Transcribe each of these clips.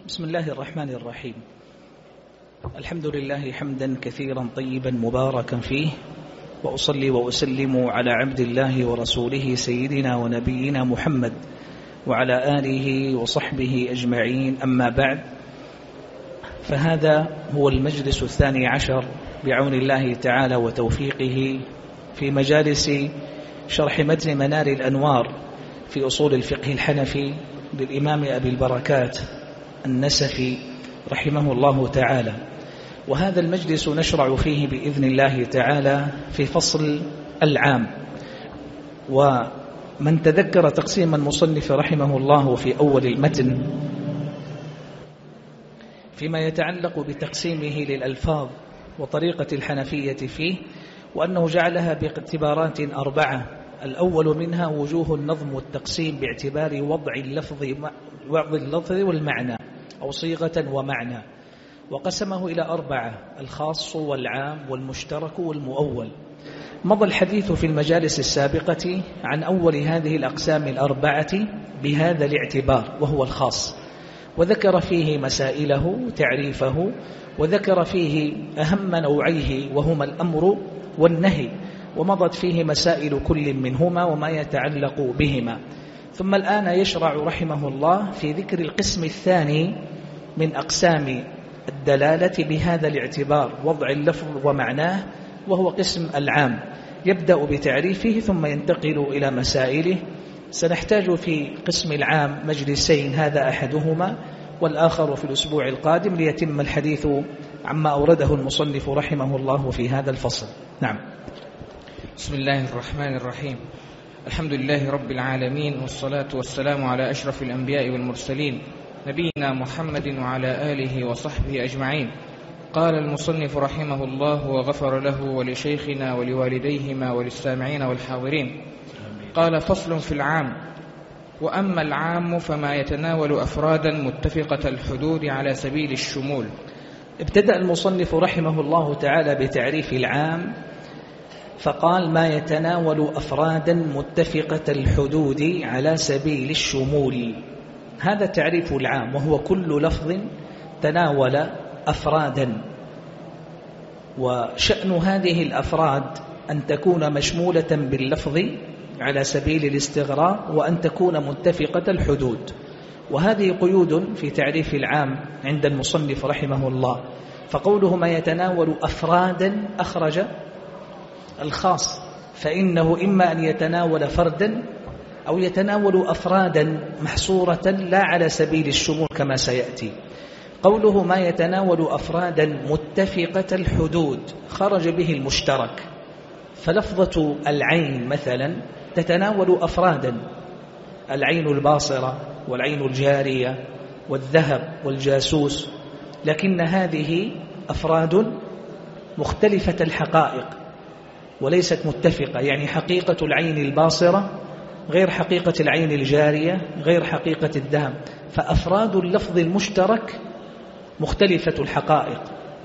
بسم الله الرحمن الرحيم. الحمد لله حمدا كثيرا طيبا مباركا فيه، وأصلي وأسلم على عبد الله ورسوله سيدنا ونبينا محمد وعلى آله وصحبه أجمعين، أما بعد، فهذا هو المجلس 12 بعون الله تعالى وتوفيقه في مجالس شرح متن منار الأنوار في أصول الفقه الحنفي للإمام أبي البركات النسفي رحمه الله تعالى. وهذا المجلس نشرع فيه بإذن الله تعالى في فصل العام. ومن تذكر تقسيم المصنف رحمه الله في أول المتن فيما يتعلق بتقسيمه للألفاظ وطريقة الحنفية فيه، وأنه جعلها باعتبارات 4. الأول منها وجوه النظم والتقسيم باعتبار وضع اللفظ والمعنى أو صيغة ومعنى، وقسمه إلى 4: الخاص والعام والمشترك والمؤول. مضى الحديث في المجالس السابقة عن أول هذه الأقسام 4 بهذا الاعتبار، وهو الخاص، وذكر فيه مسائله تعريفه، وذكر فيه أهم نوعيه وهما الأمر والنهي، ومضت فيه مسائل كل منهما وما يتعلق بهما. ثم الآن يشرع رحمه الله في ذكر القسم الثاني من أقسام الدلالة بهذا الاعتبار، وضع اللفظ ومعناه، وهو قسم العام. يبدأ بتعريفه ثم ينتقل إلى مسائله. سنحتاج في قسم العام مجلسين، هذا أحدهما والآخر في الأسبوع القادم، ليتم الحديث عما أورده المصنف رحمه الله في هذا الفصل. نعم. بسم الله الرحمن الرحيم. الحمد لله رب العالمين، والصلاة والسلام على أشرف الأنبياء والمرسلين، نبينا محمد وعلى آله وصحبه أجمعين. قال المصنف رحمه الله وغفر له ولشيخنا ولوالديهما وللسامعين والحاضرين. قال: فصل في العام. وأما العام فما يتناول أفرادا متفقة الحدود على سبيل الشمول. ابتدأ المصنف رحمه الله تعالى بتعريف العام، فقال: ما يتناول أفرادا متفقة الحدود على سبيل الشمول. هذا تعريف العام، وهو كل لفظ تناول أفرادا، وشأن هذه الأفراد أن تكون مشمولة باللفظ على سبيل الاستغراق، وأن تكون متفقة الحدود. وهذه قيود في تعريف العام عند المصنف رحمه الله. فقوله ما يتناول أفرادا أخرج الخاص، فإنه إما أن يتناول فردا أو يتناول أفرادا محصورة لا على سبيل الشمول كما سيأتي. قوله ما يتناول أفرادا متفقة الحدود خرج به المشترك، فلفظة العين مثلا تتناول أفرادا: العين الباصرة والعين الجارية والذهب والجاسوس، لكن هذه أفراد مختلفة الحقائق وليست متفقة. يعني حقيقة العين الباصرة غير حقيقة العين الجارية غير حقيقة الذهب، فأفراد اللفظ المشترك مختلفة الحقائق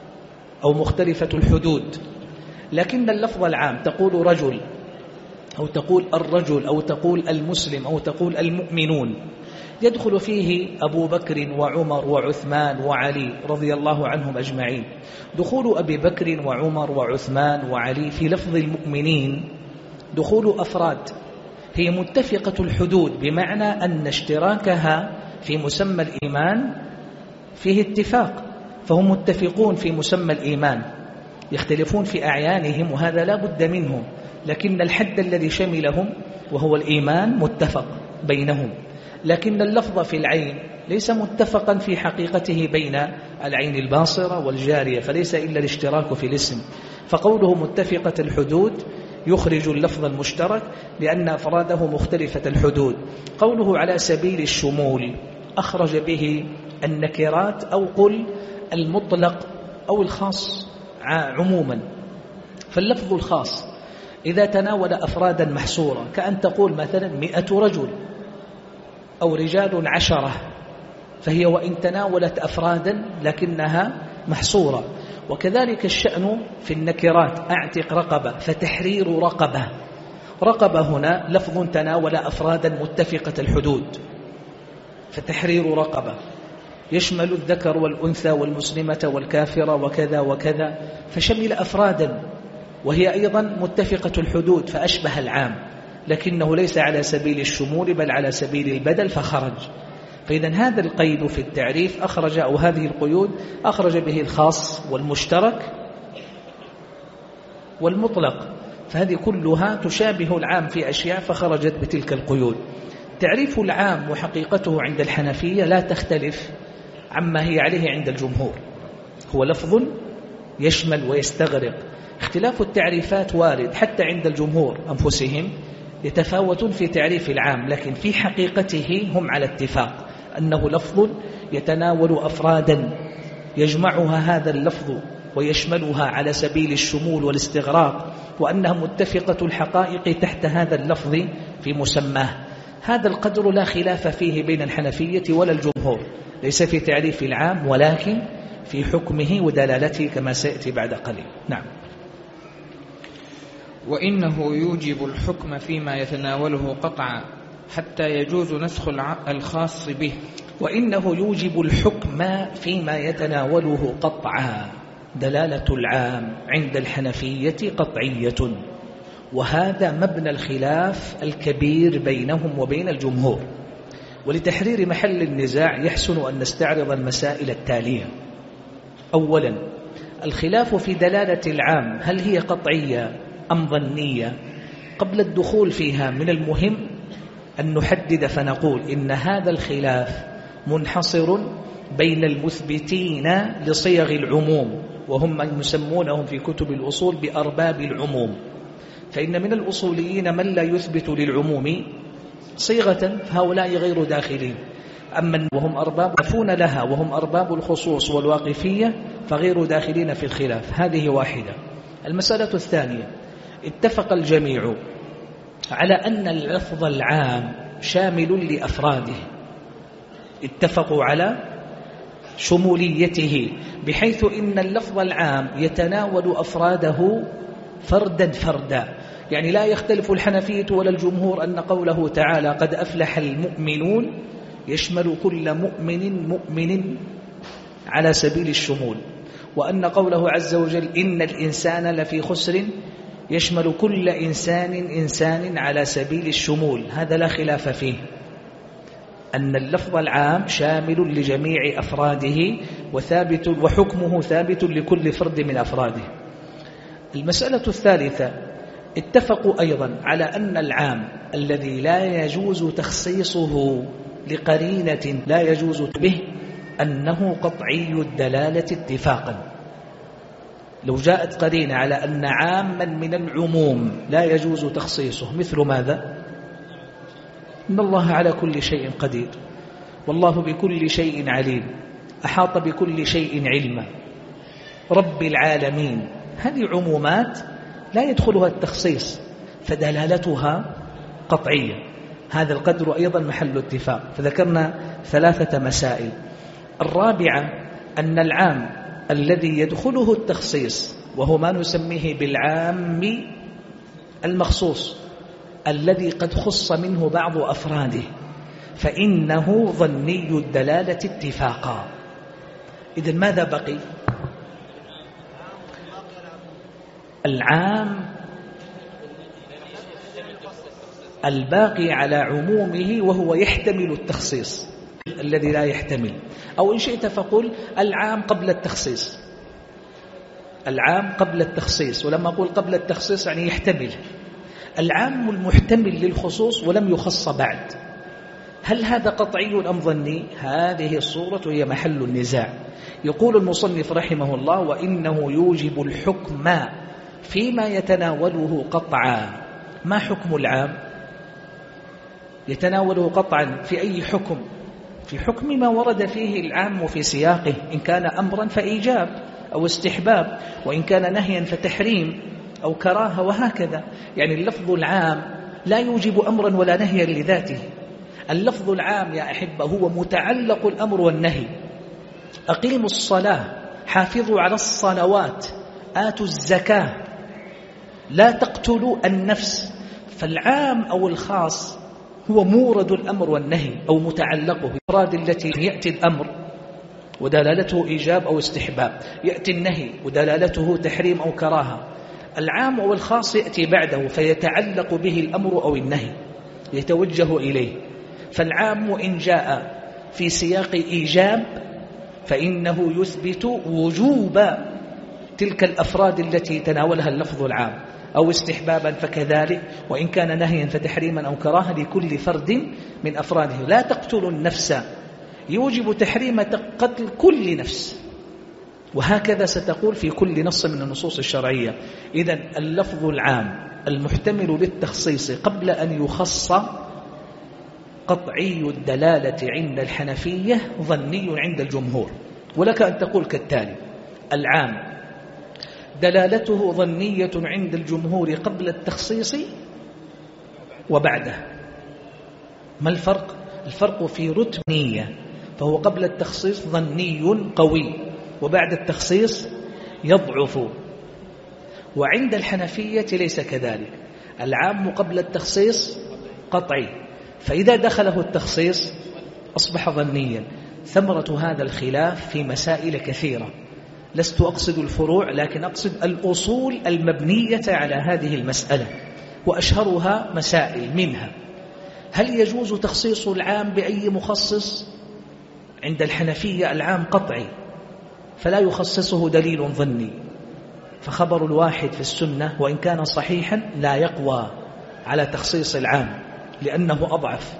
أو مختلفة الحدود. لكن اللفظ العام تقول رجل أو تقول الرجل أو تقول المسلم أو تقول المؤمنون، يدخل فيه أبو بكر وعمر وعثمان وعلي رضي الله عنهم أجمعين. دخول أبي بكر وعمر وعثمان وعلي في لفظ المؤمنين دخول أفراد هي متفقة الحدود، بمعنى أن اشتراكها في مسمى الإيمان فيه اتفاق، فهم متفقون في مسمى الإيمان، يختلفون في أعيانهم وهذا لا بد منه، لكن الحد الذي شملهم وهو الإيمان متفق بينهم. لكن اللفظ في العين ليس متفقا في حقيقته بين العين الباصرة والجارية، فليس إلا الاشتراك في الاسم. فقوله متفقة الحدود يخرج اللفظ المشترك لأن أفراده مختلفة الحدود. قوله على سبيل الشمول أخرج به النكرات أو قل المطلق أو الخاص عموما. فاللفظ الخاص إذا تناول أفرادا محصورة، كأن تقول مثلا 100 رجل أو رجال 10، فهي وإن تناولت أفرادا لكنها محصورة. وكذلك الشأن في النكرات: أعتق رقبة، فتحرير رقبة. رقبة هنا لفظ تناول أفرادا متفقة الحدود، فتحرير رقبة. يشمل الذكر والأنثى والمسلمة والكافرة وكذا وكذا، فشمل أفرادا، وهي أيضا متفقة الحدود فأشبه العام، لكنه ليس على سبيل الشمول بل على سبيل البدل فخرج. فإذا هذا القيد في التعريف أخرج، أو هذه القيود أخرج به الخاص والمشترك والمطلق، فهذه كلها تشابه العام في أشياء فخرجت بتلك القيود. تعريف العام وحقيقته عند الحنفية لا تختلف عما هي عليه عند الجمهور، هو لفظ يشمل ويستغرق. اختلاف التعريفات وارد حتى عند الجمهور أنفسهم، يتفاوتون في تعريف العام، لكن في حقيقته هم على اتفاق أنه لفظ يتناول أفرادا يجمعها هذا اللفظ ويشملها على سبيل الشمول والاستغراق، وأنها متفقة الحقائق تحت هذا اللفظ في مسماه. هذا القدر لا خلاف فيه بين الحنفية ولا الجمهور، ليس في تعريف العام ولكن في حكمه ودلالته كما سيأتي بعد قليل. نعم. وإنه يوجب الحكم فيما يتناوله قطعا حتى يجوز نسخ الخاص به. وإنه يوجب الحكم فيما يتناوله قطعا، دلالة العام عند الحنفية قطعية، وهذا مبنى الخلاف الكبير بينهم وبين الجمهور. ولتحرير محل النزاع يحسن أن نستعرض المسائل التالية. أولا، الخلاف في دلالة العام هل هي قطعية أم ظنية؟ قبل الدخول فيها من المهم أن نحدد فنقول إن هذا الخلاف منحصر بين المثبتين لصيغ العموم، وهم من يسمونهم في كتب الأصول بأرباب العموم. فإن من الأصوليين من لا يثبت للعموم صيغة، فهؤلاء غير داخلين. أما وهم أرباب يفون لها وهم أرباب الخصوص والواقفية فغير داخلين في الخلاف. هذه واحدة. المسألة الثانية، اتفق الجميع على أن اللفظ العام شامل لأفراده، اتفقوا على شموليته، بحيث إن اللفظ العام يتناول أفراده فردا فردا. يعني لا يختلف الحنفية ولا الجمهور أن قوله تعالى قد أفلح المؤمنون يشمل كل مؤمن على سبيل الشمول، وأن قوله عز وجل إن الإنسان لفي خسر يشمل كل إنسان على سبيل الشمول. هذا لا خلاف فيه، أن اللفظ العام شامل لجميع أفراده وثابت، وحكمه ثابت لكل فرد من أفراده. المسألة الثالثة، اتفقوا أيضا على أن العام الذي لا يجوز تخصيصه لقرينة لا يجوز به أنه قطعي الدلالة اتفاقا. لو جاءت قرينة على أن عاما من العموم لا يجوز تخصيصه، مثل ماذا؟ إن الله على كل شيء قدير، والله بكل شيء عليم، أحاط بكل شيء علما، رب العالمين. هذه عمومات لا يدخلها التخصيص فدلالتها قطعية. هذا القدر أيضا محل اتفاق. فذكرنا 3 مسائل. الرابعة أن العام الذي يدخله التخصيص، وهو ما نسميه بالعام المخصوص الذي قد خص منه بعض أفراده، فإنه ظني الدلالة اتفاقا. إذن ماذا بقي؟ العام الباقي على عمومه وهو يحتمل التخصيص الذي لا يحتمل، أو إن شئت فقل العام قبل التخصيص. العام قبل التخصيص، ولما أقول قبل التخصيص يعني يحتمل. العام المحتمل للخصوص ولم يخص بعد، هل هذا قطعي أم ظني؟ هذه الصورة هي محل النزاع. يقول المصنف رحمه الله وإنه يوجب الحكم فيما يتناوله قطعا. ما حكم العام؟ يتناوله قطعا في أي حكم؟ في حكم ما ورد فيه العام في سياقه، إن كان أمرا فإيجاب أو استحباب، وإن كان نهيا فتحريم أو كراهة، وهكذا. يعني اللفظ العام لا يوجب أمرا ولا نهيا لذاته. اللفظ العام يا أحبة هو متعلق الأمر والنهي. أقيموا الصلاة، حافظوا على الصلوات، آتوا الزكاة، لا تقتلوا النفس. فالعام أو الخاص هو مورد الأمر والنهي أو متعلقه. الأفراد التي يأتي الأمر ودلالته إيجاب أو استحباب، يأتي النهي ودلالته تحريم أو كراهة. العام والخاص يأتي بعده فيتعلق به الأمر أو النهي، يتوجه إليه. فالعام إن جاء في سياق إيجاب فإنه يثبت وجوب تلك الأفراد التي تناولها اللفظ العام، أو استحبابا فكذلك، وإن كان نهيا فتحريما أو كراهة لكل فرد من أفراده. لا تقتلوا النفس يوجب تحريم قتل كل نفس، وهكذا ستقول في كل نص من النصوص الشرعية. إذن اللفظ العام المحتمل للتخصيص قبل أن يخص قطعي الدلالة عند الحنفية، ظني عند الجمهور. ولك أن تقول كالتالي: العام دلالته ظنية عند الجمهور قبل التخصيص وبعده. ما الفرق؟ الفرق في رتبة، فهو قبل التخصيص ظني قوي، وبعد التخصيص يضعف. وعند الحنفية ليس كذلك، العام قبل التخصيص قطعي، فإذا دخله التخصيص أصبح ظنيا. ثمرة هذا الخلاف في مسائل كثيرة، لست أقصد الفروع لكن أقصد الأصول المبنية على هذه المسألة، وأشهرها مسائل منها: هل يجوز تخصيص العام بأي مخصص؟ عند الحنفية العام قطعي فلا يخصصه دليل ظني، فخبر الواحد في السنة وإن كان صحيحا لا يقوى على تخصيص العام لأنه أضعف.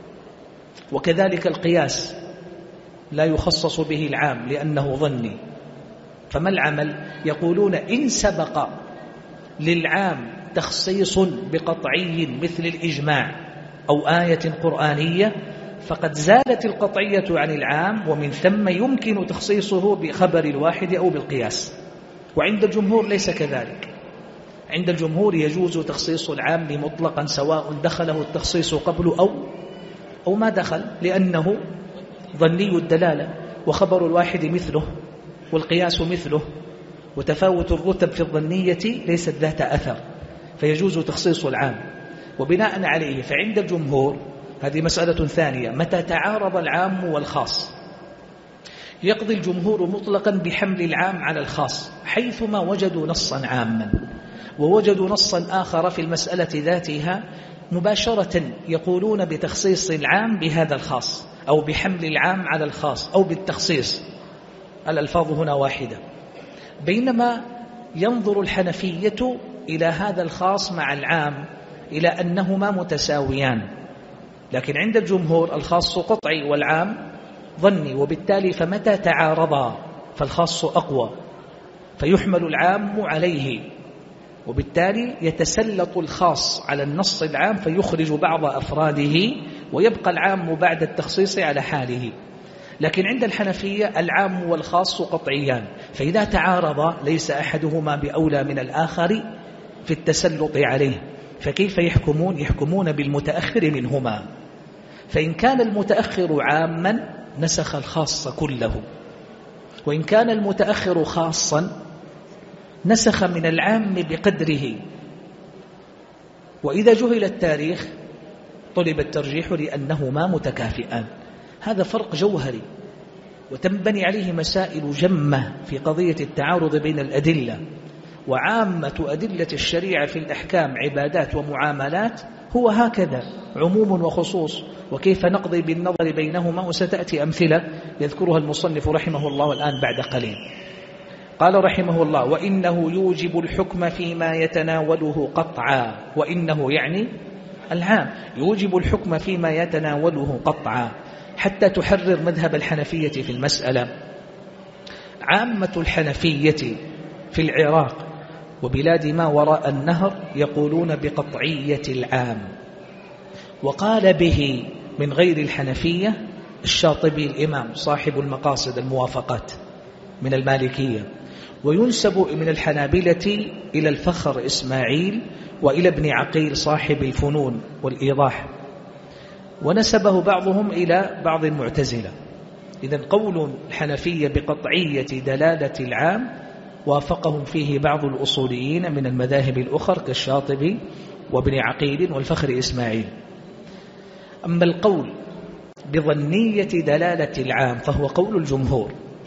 وكذلك القياس لا يخصص به العام لأنه ظني. فما العمل؟ يقولون إن سبق للعام تخصيص بقطعي مثل الإجماع أو آية قرآنية فقد زالت القطعية عن العام، ومن ثم يمكن تخصيصه بخبر الواحد أو بالقياس. وعند الجمهور ليس كذلك، عند الجمهور يجوز تخصيص العام مطلقا سواء دخله التخصيص قبل أو ما دخل، لأنه ظني الدلالة، وخبر الواحد مثله والقياس مثله، وتفاوت الرتب في الظنية ليست ذات أثر، فيجوز تخصيص العام. وبناء عليه فعند الجمهور هذه مسألة ثانية: متى تعارض العام والخاص يقضي الجمهور مطلقا بحمل العام على الخاص، حيثما وجدوا نصا عاما ووجدوا نصا آخر في المسألة ذاتها مباشرة يقولون بتخصيص العام بهذا الخاص، أو بحمل العام على الخاص، أو بالتخصيص. الألفاظ هنا واحدة. بينما ينظر الحنفية إلى هذا الخاص مع العام إلى أنهما متساويان، لكن عند الجمهور الخاص قطعي والعام ظني، وبالتالي فمتى تعارضا فالخاص أقوى فيحمل العام عليه، وبالتالي يتسلط الخاص على النص العام فيخرج بعض أفراده ويبقى العام بعد التخصيص على حاله. لكن عند الحنفية العام والخاص قطعيان، فإذا تعارضا ليس أحدهما بأولى من الآخر في التسلط عليه. فكيف يحكمون؟ يحكمون بالمتأخر منهما، فإن كان المتأخر عاما نسخ الخاص كله، وإن كان المتأخر خاصا نسخ من العام بقدره. وإذا جهل التاريخ طلب الترجيح لأنهما متكافئان. هذا فرق جوهري وتنبني عليه مسائل جمة في قضية التعارض بين الأدلة. وعامة أدلة الشريعة في الأحكام عبادات ومعاملات هو هكذا، عموم وخصوص، وكيف نقضي بالنظر بينهما، وستأتي أمثلة يذكرها المصنف رحمه الله الآن بعد قليل. قال رحمه الله: وإنه يوجب الحكم فيما يتناوله قطعا. وإنه يعني العام يوجب الحكم فيما يتناوله قطعا، حتى تحرر مذهب الحنفية في المسألة. عامة الحنفية في العراق وبلاد ما وراء النهر يقولون بقطعية العام، وقال به من غير الحنفية الشاطبي الإمام صاحب المقاصد الموافقات من المالكية، وينسب من الحنابلة إلى الفخر إسماعيل وإلى ابن عقيل صاحب الفنون والإيضاح، ونسبه بعضهم إلى بعض المعتزلة. إذن قول الحنفية بقطعية دلالة العام وافقهم فيه بعض الأصوليين من المذاهب الأخر كالشاطبي وابن عقيل والفخر إسماعيل. أما القول بظنية دلالة العام فهو قول الجمهور،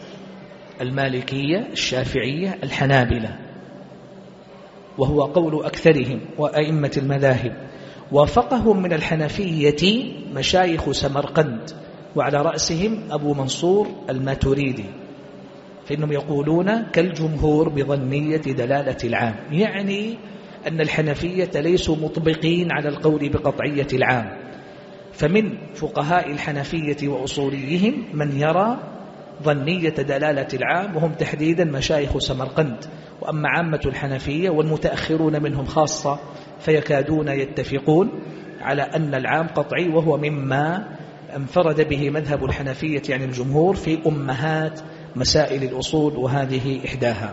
المالكية، الشافعية، الحنابلة، وهو قول أكثرهم وأئمة المذاهب. وافقهم من الحنفية مشايخ سمرقند، وعلى رأسهم أبو منصور الماتريدي، فإنهم يقولون كالجمهور بظنية دلالة العام، يعني أن الحنفية ليسوا مطبقين على القول بقطعية العام. فمن فقهاء الحنفية وأصوليهم من يرى ظنية دلالة العام، وهم تحديدا مشايخ سمرقند. وأما عامة الحنفية والمتأخرون منهم خاصة فيكادون يتفقون على أن العام قطعي، وهو مما انفرد به مذهب الحنفية يعني الجمهور في أمهات مسائل الأصول، وهذه إحداها.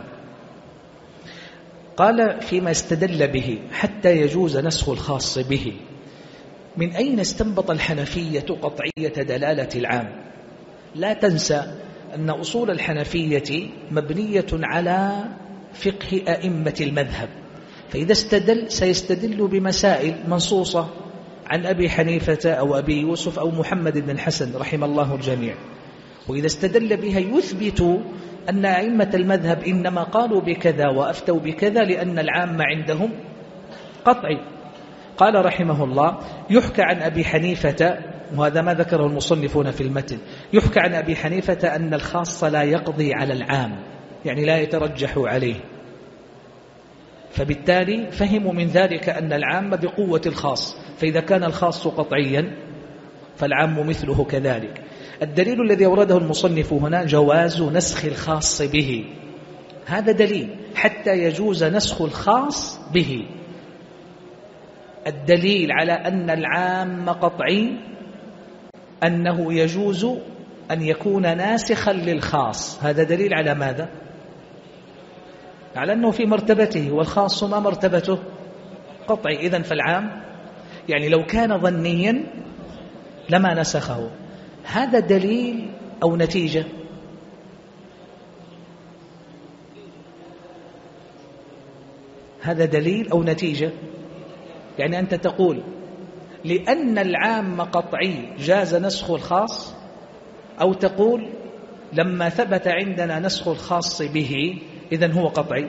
قال فيما استدل به حتى يجوز نسخ الخاص به. من أين استنبط الحنفية قطعية دلالة العام؟ لا تنسى أن أصول الحنفية مبنية على فقه أئمة المذهب، فإذا استدل سيستدل بمسائل منصوصة عن أبي حنيفة أو أبي يوسف أو محمد بن حسن رحم الله الجميع، وإذا استدل بها يثبت أن أئمة المذهب إنما قالوا بكذا وأفتوا بكذا لأن العام عندهم قطعي. قال رحمه الله: يحكى عن أبي حنيفة، وهذا ما ذكره المصنفون في المتن، يحكى عن أبي حنيفة أن الخاص لا يقضي على العام، يعني لا يترجح عليه، فبالتالي فهموا من ذلك أن العام بقوة الخاص، فإذا كان الخاص قطعيا فالعام مثله كذلك. الدليل الذي أورده المصنف هنا جواز نسخ الخاص به، هذا دليل حتى يجوز نسخ الخاص به. الدليل على أن العام قطعي أنه يجوز أن يكون ناسخا للخاص، هذا دليل على ماذا؟ على أنه في مرتبته، والخاص ما مرتبته؟ قطعي. إذن فالعام يعني لو كان ظنيا لما نسخه. هذا دليل أو نتيجة؟ هذا دليل أو نتيجة؟ يعني أنت تقول لأن العام قطعي جاز نسخ الخاص، أو تقول لما ثبت عندنا نسخ الخاص به إذن هو قطعي.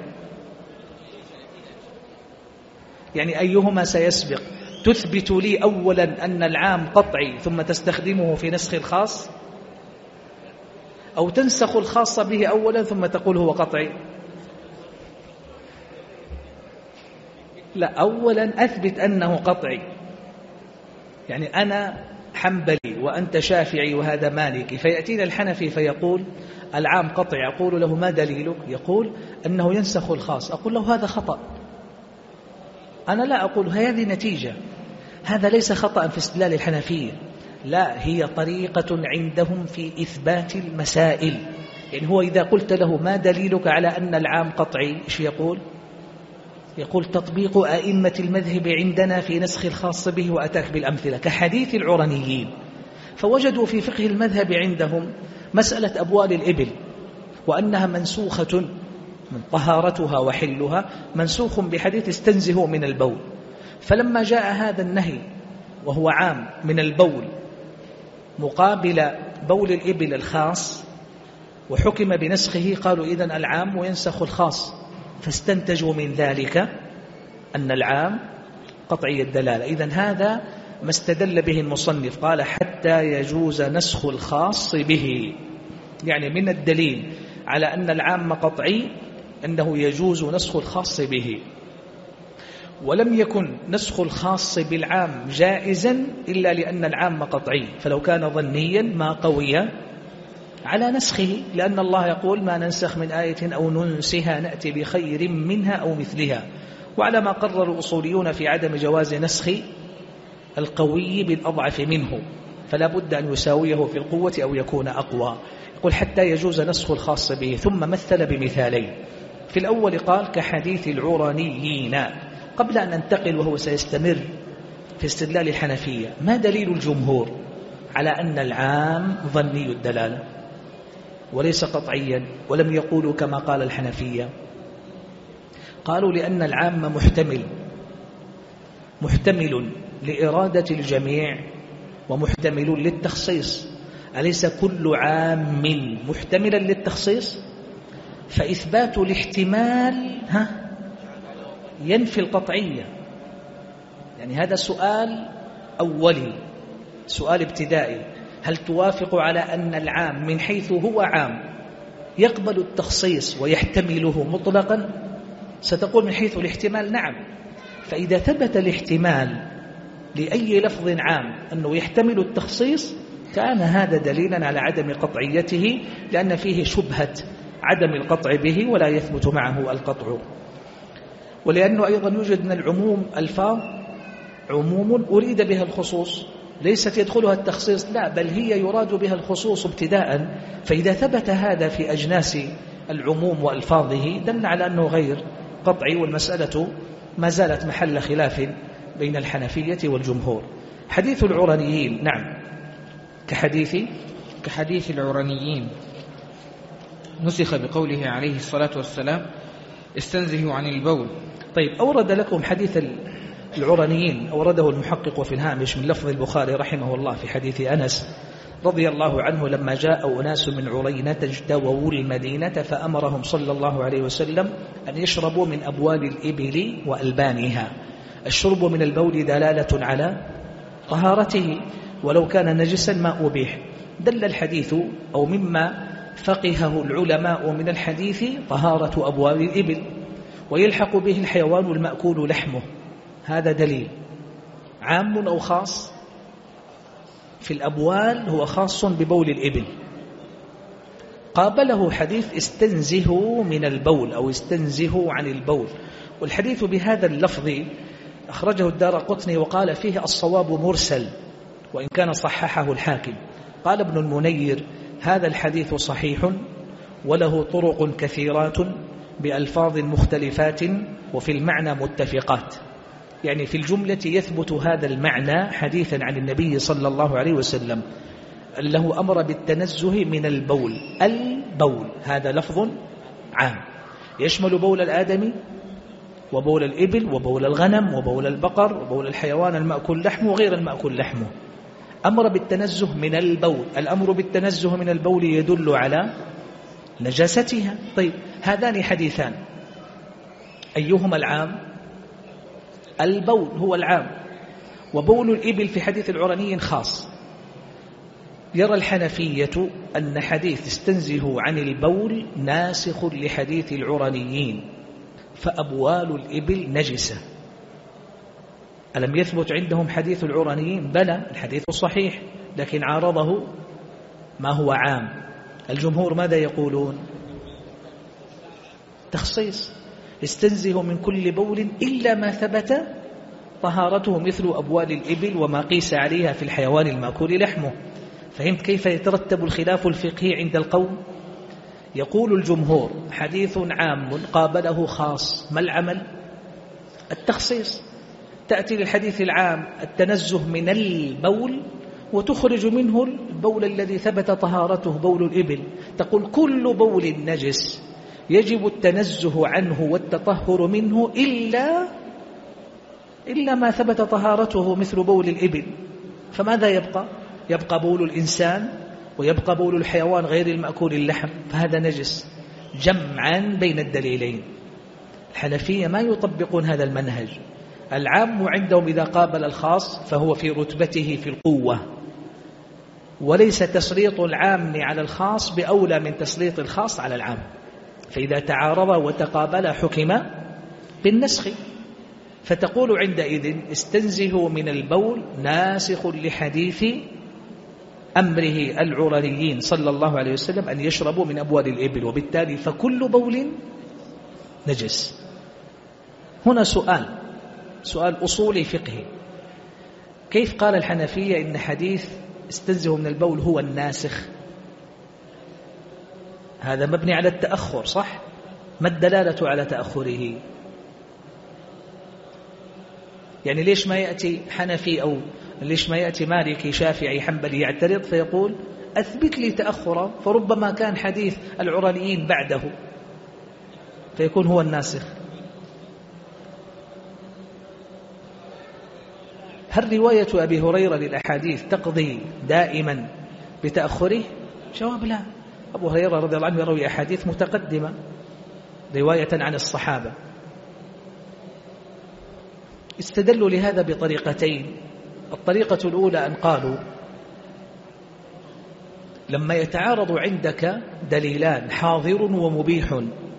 يعني أيهما سيسبق؟ تثبت لي أولا أن العام قطعي ثم تستخدمه في نسخ الخاص، أو تنسخ الخاص به أولا ثم تقول هو قطعي؟ لا، أولا أثبت أنه قطعي. يعني أنا حنبلي وأنت شافعي وهذا مالكي، فيأتينا الحنفي فيقول العام قطعي، أقول له ما دليلك؟ يقول أنه ينسخ الخاص، أقول له هذا خطأ. أنا لا أقول هذه نتيجة، هذا ليس خطأ في استدلال الحنفية، لا، هي طريقة عندهم في إثبات المسائل. يعني هو إذا قلت له ما دليلك على أن العام قطعي، إيش يقول؟ يقول تطبيق أئمة المذهب عندنا في نسخ الخاص به، وأتاك بالأمثلة كحديث العرنيين. فوجدوا في فقه المذهب عندهم مسألة أبوال الإبل، وأنها منسوخة من طهارتها وحلها منسوخ بحديث استنزهوا من البول. فلما جاء هذا النهي وهو عام من البول مقابل بول الإبل الخاص وحكم بنسخه، قالوا إذن العام وينسخ الخاص، فاستنتجوا من ذلك أن العام قطعي الدلالة. إذن هذا ما استدل به المصنف، قال حتى يجوز نسخ الخاص به، يعني من الدليل على أن العام قطعي أنه يجوز نسخ الخاص به. ولم يكن نسخ الخاص بالعام جائزا إلا لأن العام قطعي، فلو كان ظنيا ما قوي على نسخه، لأن الله يقول ما ننسخ من آية أو ننسها نأتي بخير منها أو مثلها. وعلى ما قرر الأصوليون في عدم جواز نسخ القوي بالأضعف منه، فلا بد أن يساويه في القوة أو يكون أقوى. يقول حتى يجوز نسخ الخاص به، ثم مثل بمثالين. في الأول قال كحديث العرنيين، قبل أن ننتقل وهو سيستمر في استدلال الحنفية، ما دليل الجمهور على أن العام ظني الدلالة وليس قطعيا؟ ولم يقولوا كما قال الحنفية، قالوا لأن العام محتمل لإرادة الجميع ومحتمل للتخصيص. أليس كل عام محتملا للتخصيص؟ فإثبات الاحتمال ينفي القطعية. يعني هذا سؤال أولي، سؤال ابتدائي، هل توافق على أن العام من حيث هو عام يقبل التخصيص ويحتمله مطلقا؟ ستقول من حيث الاحتمال نعم. فإذا ثبت الاحتمال لأي لفظ عام أنه يحتمل التخصيص كان هذا دليلا على عدم قطعيته، لأن فيه شبهة عدم القطع به ولا يثبت معه القطع. ولأنه أيضا يوجد من العموم ألفاظ عموم أريد بها الخصوص، ليست يدخلها التخصيص، لا، بل هي يراد بها الخصوص ابتداء. فإذا ثبت هذا في أجناس العموم وألفاظه دل على أنه غير قطعي، والمسألة ما زالت محل خلاف بين الحنفية والجمهور. حديث العرنيين نعم كحديث العرنيين نسخ بقوله عليه الصلاة والسلام استنزهوا عن البول. طيب، أورد لكم حديث العرنيين، أورده المحقق في الهامش من لفظ البخاري رحمه الله في حديث أنس رضي الله عنه لما جاء أناس من عرينة اجتووا المدينة فأمرهم صلى الله عليه وسلم أن يشربوا من أبوال الإبل وألبانها. الشرب من البول دلالة على طهارته، ولو كان نجسا ما أبيح. دل الحديث أو مما فقهه العلماء من الحديث طهارة أبوال الإبل، ويلحق به الحيوان المأكول لحمه. هذا دليل عام أو خاص؟ في الأبوال هو خاص ببول الإبل. قابله حديث استنزهوا من البول أو استنزهوا عن البول، والحديث بهذا اللفظ أخرجه الدارقطني وقال فيه الصواب مرسل، وإن كان صححه الحاكم. قال ابن المنير هذا الحديث صحيح وله طرق كثيرات بألفاظ مختلفات وفي المعنى متفقات. يعني في الجملة يثبت هذا المعنى حديثا عن النبي صلى الله عليه وسلم أنه أمر بالتنزه من البول. البول هذا لفظ عام يشمل بول الآدمي وبول الإبل وبول الغنم وبول البقر وبول الحيوان المأكول لحمه وغير المأكول لحمه. أمر بالتنزه من البول. الأمر بالتنزه من البول يدل على نجاستها. طيب، هذان حديثان، أيهما العام؟ البول هو العام، وبول الإبل في حديث العرني خاص. يرى الحنفية أن حديث استنزهوا عن البول ناسخ لحديث العرنيين، فأبوال الإبل نجسة. ألم يثبت عندهم حديث العرنيين؟ بلى، الحديث صحيح، لكن عارضه ما هو عام. الجمهور ماذا يقولون؟ تخصيص، استنزهوا من كل بول إلا ما ثبت طهارته مثل أبوال الإبل وما قيس عليها في الحيوان المأكول لحمه. فهمت كيف يترتب الخلاف الفقهي عند القوم؟ يقول الجمهور حديث عام قابله خاص، ما العمل؟ التخصيص. تأتي للحديث العام التنزه من البول وتخرج منه البول الذي ثبت طهارته بول الإبل، تقول كل بول نجس يجب التنزه عنه والتطهر منه إلا ما ثبت طهارته مثل بول الإبل. فماذا يبقى؟ يبقى بول الإنسان ويبقى بول الحيوان غير المأكول اللحم، فهذا نجس. جمعا بين الدليلين. الحنفية ما يطبقون هذا المنهج. العام عندهم إذا قابل الخاص فهو في رتبته في القوة، وليس تسليط العام على الخاص بأولى من تسليط الخاص على العام. فإذا تعارض وتقابل حكم بالنسخ. فتقول عندئذ استنزهوا من البول ناسخ لحديث أمره العرنيين صلى الله عليه وسلم أن يشربوا من أبوال الإبل، وبالتالي فكل بول نجس. هنا سؤال أصولي فقهي، كيف قال الحنفية إن حديث استنزهوا من البول هو الناسخ؟ هذا مبني على التأخر، صح؟ ما الدلالة على تأخره؟ يعني ليش ما يأتي حنفي أو ليش ما يأتي مالكي شافعي حنبلي يعترض فيقول أثبت لي تأخرا، فربما كان حديث العرنيين بعده فيكون هو الناسخ. هل رواية أبي هريرة للأحاديث تقضي دائما بتأخره؟ جواب لا. أبو هريرة رضي الله عنه يروي أحاديث متقدمة رواية عن الصحابة. استدلوا لهذا بطريقتين. الطريقة الأولى أن قالوا لما يتعارض عندك دليلان حاضر ومبيح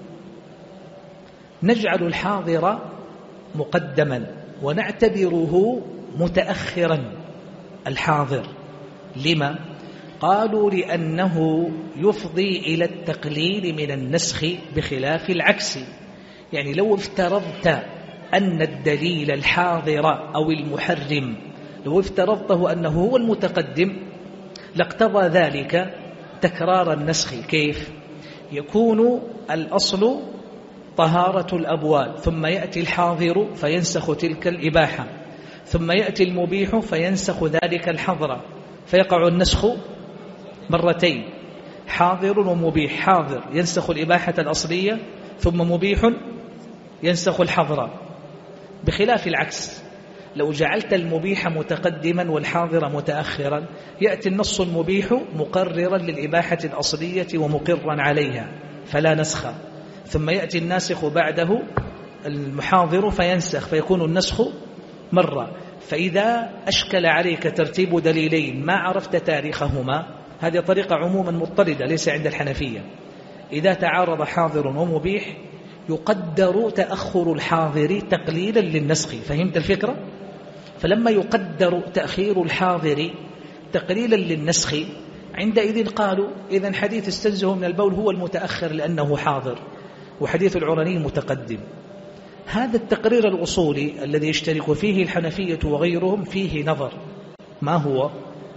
نجعل الحاضر مقدما ونعتبره متأخرا الحاضر. لما؟ قالوا لأنه يفضي إلى التقليل من النسخ بخلاف العكس. يعني لو افترضت أن الدليل الحاضر أو المحرم لو افترضته أنه هو المتقدم لاقتضى ذلك تكرار النسخ. كيف؟ يكون الأصل طهارة الأبوال ثم يأتي الحاضر فينسخ تلك الإباحة ثم يأتي المبيح فينسخ ذلك الحظر فيقع النسخ مرتين، حاضر ومبيح. حاضر ينسخ الإباحة الأصلية ثم مبيح ينسخ الحظر، بخلاف العكس. لو جعلت المبيح متقدما والحاظر متأخرا يأتي النص المبيح مقررا للإباحة الأصلية ومقرا عليها فلا نسخ، ثم يأتي الناسخ بعده المحاضر فينسخ فيكون النسخ مرة. فإذا أشكل عليك ترتيب دليلين ما عرفت تاريخهما، هذه طريقة عموما مضطردة ليس عند الحنفية. إذا تعارض حاضر ومبيح يقدر تأخر الحاضر تقليلا للنسخ. فهمت الفكرة؟ فلما يقدر تأخير الحاضر تقليلا للنسخ عندئذ قالوا إذن حديث استنزه من البول هو المتأخر لأنه حاضر وحديث العرني متقدم. هذا التقرير الأصولي الذي يشترك فيه الحنفية وغيرهم فيه نظر. ما هو؟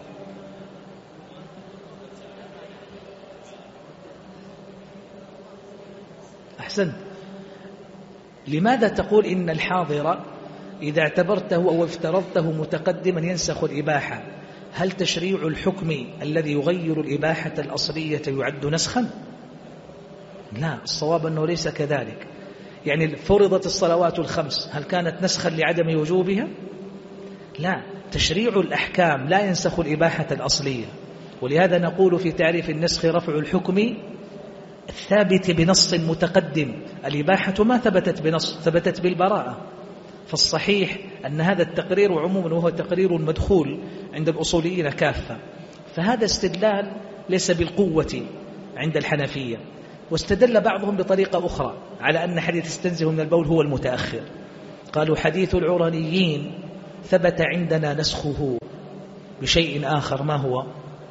أحسنت. لماذا تقول إن الحاضر إذا اعتبرته أو افترضته متقدما ينسخ الإباحة؟ هل تشريع الحكم الذي يغير الإباحة الأصلية يعد نسخا؟ لا، الصواب أنه ليس كذلك. يعني فرضت الصلوات الخمس، هل كانت نسخا لعدم وجوبها؟ لا، تشريع الأحكام لا ينسخ الإباحة الأصلية. ولهذا نقول في تعريف النسخ رفع الحكم الثابت بنص متقدم. الإباحة ما ثبتت بنص، ثبتت بالبراءة. فالصحيح أن هذا التقرير عموما وهو تقرير مدخول عند الأصوليين كافة. فهذا استدلال ليس بالقوة عند الحنفية. واستدل بعضهم بطريقة أخرى على أن حديث استنزه من البول هو المتأخر. قالوا حديث العرنيين ثبت عندنا نسخه بشيء آخر. ما هو؟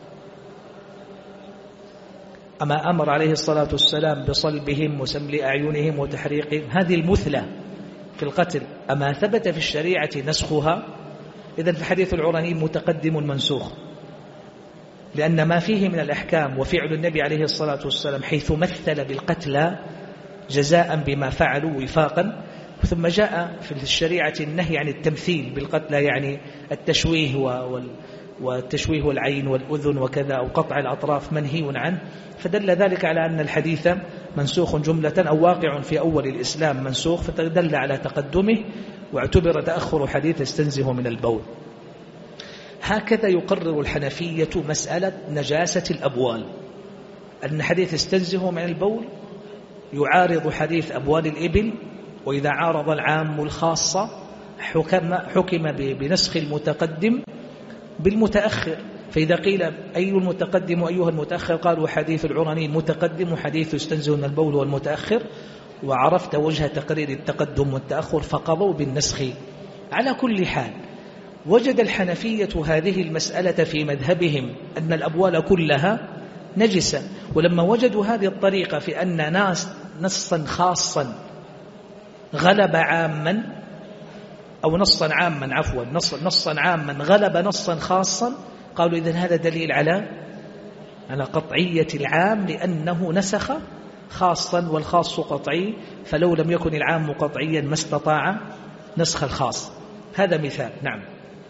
أما أمر عليه الصلاة والسلام بصلبهم وسمل أعينهم وتحريقهم، هذه المثلة في القتل، أما ثبت في الشريعة نسخها؟ إذن في حديث العرني متقدم منسوخ، لأن ما فيه من الأحكام وفعل النبي عليه الصلاة والسلام حيث مثل بالقتلى جزاء بما فعلوا وفاقا، ثم جاء في الشريعة النهي عن التمثيل بالقتلى، يعني التشويه والتشويه والعين والأذن وكذا أو قطع الأطراف منهي عنه. فدل ذلك على أن الحديث منسوخ جملة أو واقع في أول الإسلام منسوخ، فتدل على تقدمه واعتبر تأخر حديث استنزه من البول. هكذا يقرر الحنفية مسألة نجاسة الأبوال، أن حديث استنزه من البول يعارض حديث أبوال الإبل، وإذا عارض العام الخاصة حكم بنسخ المتقدم بالمتأخر. فإذا قيل أي المتقدم وأيها المتأخر، قالوا حديث العرني المتقدم وحديث استنزه من البول والمتأخر، وعرفت وجه تقرير التقدم والتأخر فقضوا بالنسخ. على كل حال وجد الحنفية هذه المسألة في مذهبهم أن الأبوال كلها نجسة، ولما وجدوا هذه الطريقة في أن نصا خاصا غلب عاما أو نصا عاما عفوا نصا عاما غلب نصا خاصا، قالوا إذن هذا دليل على قطعية العام، لأنه نسخ خاصا والخاص قطعي، فلو لم يكن العام قطعيا ما استطاع نسخ الخاص. هذا مثال. نعم.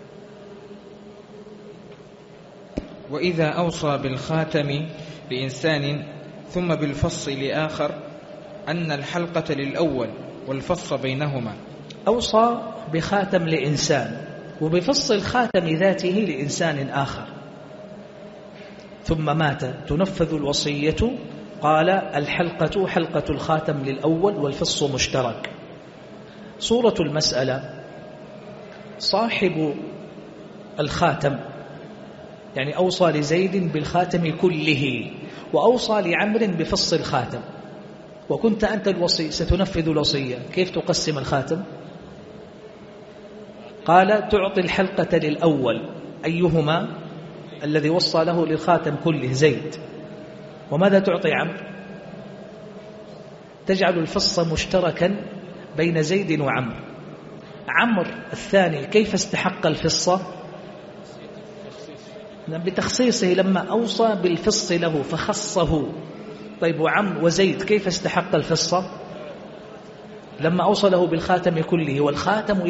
وإذا أوصى بالخاتم لإنسان ثم بالفص لآخر أن الحلقة للأول والفص بينهما. أوصى بخاتم لإنسان وبفص الخاتم ذاته لإنسان آخر، ثم مات تنفذ الوصية؟ قال الحلقة حلقة الخاتم للأول والفص مشترك. صورة المسألة: صاحب الخاتم يعني أوصى لزيد بالخاتم كله، وأوصى لعمر بفص الخاتم، وكنت أنت الوصي ستنفذ الوصية، كيف تقسم الخاتم؟ قال تعطي الحلقة للأول، أيهما؟ الذي وصى له للخاتم كله زيد. وماذا تعطي عمرو؟ تجعل الفص مشتركا بين زيد وعمرو. عمرو الثاني كيف استحق الفص؟ بتخصيصه لما أوصى بالفص له فخصه. طيب وزيد كيف استحق الفص؟ لما أوصى له بالخاتم كله، والخاتم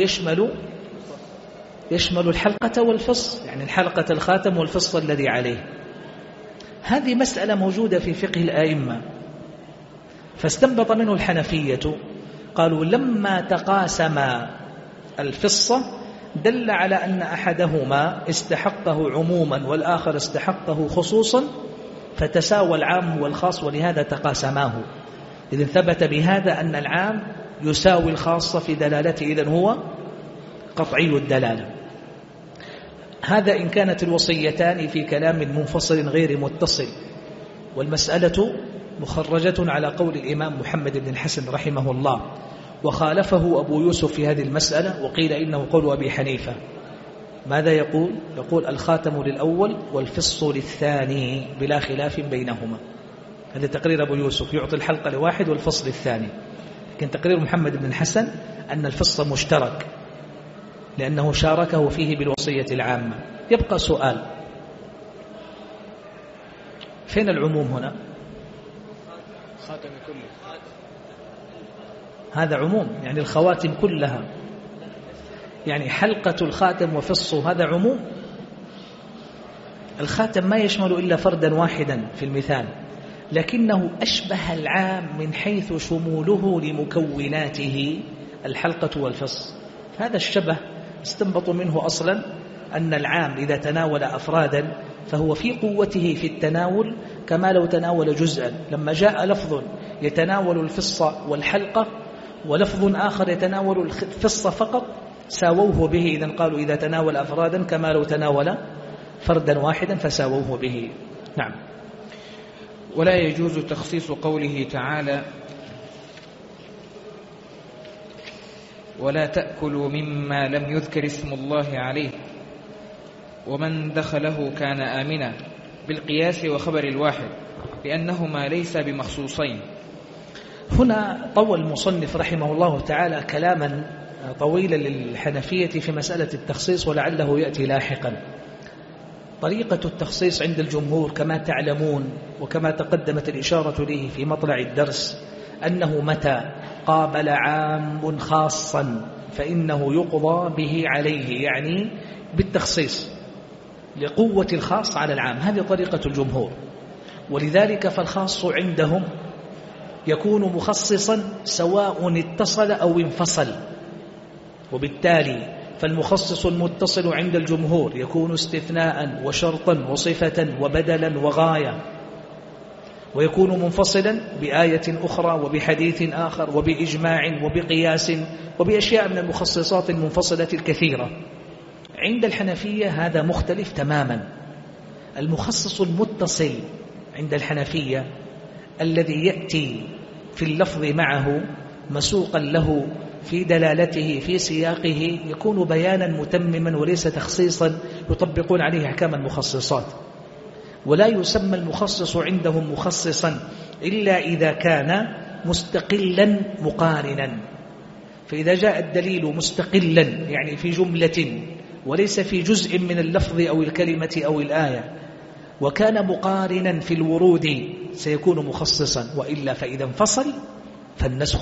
يشمل الحلقة والفص، يعني الحلقة الخاتم والفص الذي عليه. هذه مسألة موجودة في فقه الآئمة، فاستنبط منه الحنفية، قالوا لما تقاسم الفص دل على أن أحدهما استحقه عموما والآخر استحقه خصوصا، فتساوى العام والخاص، ولهذا تقاسماه. إذن ثبت بهذا أن العام يساوي الخاص في دلالته، إذن هو قطعي الدلالة. هذا إن كانت الوصيتان في كلام منفصل غير متصل. والمسألة مخرجة على قول الإمام محمد بن الحسن رحمه الله، وخالفه أبو يوسف في هذه المسألة، وقيل إنه قول أبي حنيفة. ماذا يقول؟ يقول الخاتم للأول والفص للثاني بلا خلاف بينهما. هذا تقرير أبو يوسف، يعطي الحلقة لواحد والفصل للثاني. لكن تقرير محمد بن الحسن أن الفص مشترك لأنه شاركه فيه بالوصية العامة. يبقى سؤال: فين العموم هنا؟ خاتم كله، هذا عموم، يعني الخواتم كلها، يعني حلقة الخاتم وفصه هذا عموم. الخاتم ما يشمل إلا فردا واحدا في المثال، لكنه أشبه العام من حيث شموله لمكوناته الحلقة والفص. هذا الشبه استنبطوا منه أصلا أن العام إذا تناول أفرادا فهو في قوته في التناول كما لو تناول جزءا. لما جاء لفظ يتناول الفص والحلقة ولفظ آخر يتناول الفص فقط ساووه به، إذن قالوا إذا تناول أفرادا كما لو تناول فردا واحدا فساووه به. نعم. ولا يجوز تخصيص قوله تعالى: ولا تأكلوا مما لم يذكر اسم الله عليه ومن دخله كان آمنا، بالقياس وخبر الواحد، لأنهما ليس بمخصوصين. هنا طول المصنف رحمه الله تعالى كلاما طويلا للحنفية في مسألة التخصيص، ولعله يأتي لاحقا. طريقة التخصيص عند الجمهور كما تعلمون وكما تقدمت الإشارة إليه في مطلع الدرس، أنه متى قابل عام خاصا فإنه يقضى به عليه، يعني بالتخصيص لقوة الخاص على العام. هذه طريقة الجمهور. ولذلك فالخاص عندهم يكون مخصصا سواء اتصل أو انفصل، وبالتالي فالمخصص المتصل عند الجمهور يكون استثناء وشرطا وصفة وبدلا وغاية، ويكون منفصلا بآية أخرى وبحديث آخر وبإجماع وبقياس وبأشياء من المخصصات المنفصلة الكثيرة. عند الحنفية هذا مختلف تماما. المخصص المتصل عند الحنفية الذي يأتي في اللفظ معه مسوقا له في دلالته في سياقه يكون بيانا متمما وليس تخصيصا يطبقون عليه أحكام المخصصات. ولا يسمى المخصص عندهم مخصصا إلا إذا كان مستقلا مقارنا. فإذا جاء الدليل مستقلا يعني في جملة وليس في جزء من اللفظ أو الكلمة أو الآية، وكان مقارنا في الورود سيكون مخصصا، وإلا فإذا انفصل فالنسخ.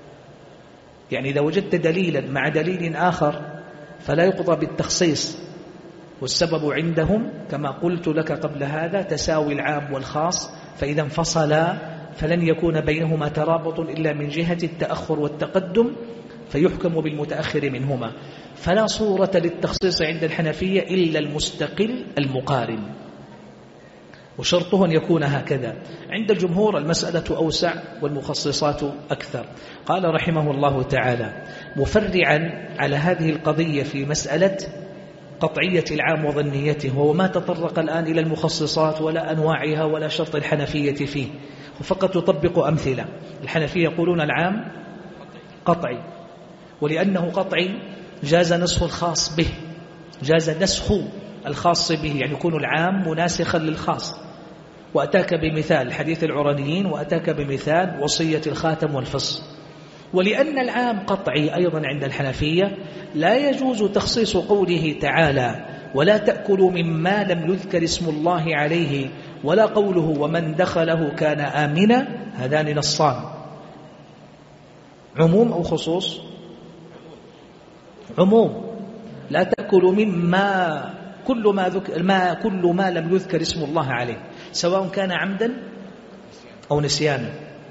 يعني إذا وجدت دليلا مع دليل آخر فلا يقضى بالتخصيص، والسبب عندهم كما قلت لك قبل هذا تساوي العام والخاص، فإذا انفصلا فلن يكون بينهما ترابط إلا من جهة التأخر والتقدم، فيحكم بالمتأخر منهما. فلا صورة للتخصيص عند الحنفية إلا المستقل المقارن. وشرطه أن يكون هكذا. عند الجمهور المسألة أوسع والمخصصات أكثر. قال رحمه الله تعالى مفرعا على هذه القضية في مسألة قطعية العام وظنيته، وهو ما تطرق الآن إلى المخصصات ولا أنواعها ولا شرط الحنفية فيه، وفقط يطبق أمثلة. الحنفية يقولون العام قطعي، ولأنه قطعي جاز نسخ الخاص به، جاز نسخ الخاص به، يعني يكون العام مناسخا للخاص. وأتاك بمثال حديث العرانيين، وأتاك بمثال وصية الخاتم والفص. ولأن العام قطعي أيضا عند الحنفية لا يجوز تخصيص قوله تعالى ولا تأكلوا مما لم يذكر اسم الله عليه، ولا قوله ومن دخله كان آمنا، هذان نصان. عموم أو خصوص؟ عموم. لا تأكلوا مما كل ما لم يذكر اسم الله عليه، سواء كان عمدا أو نسيانا.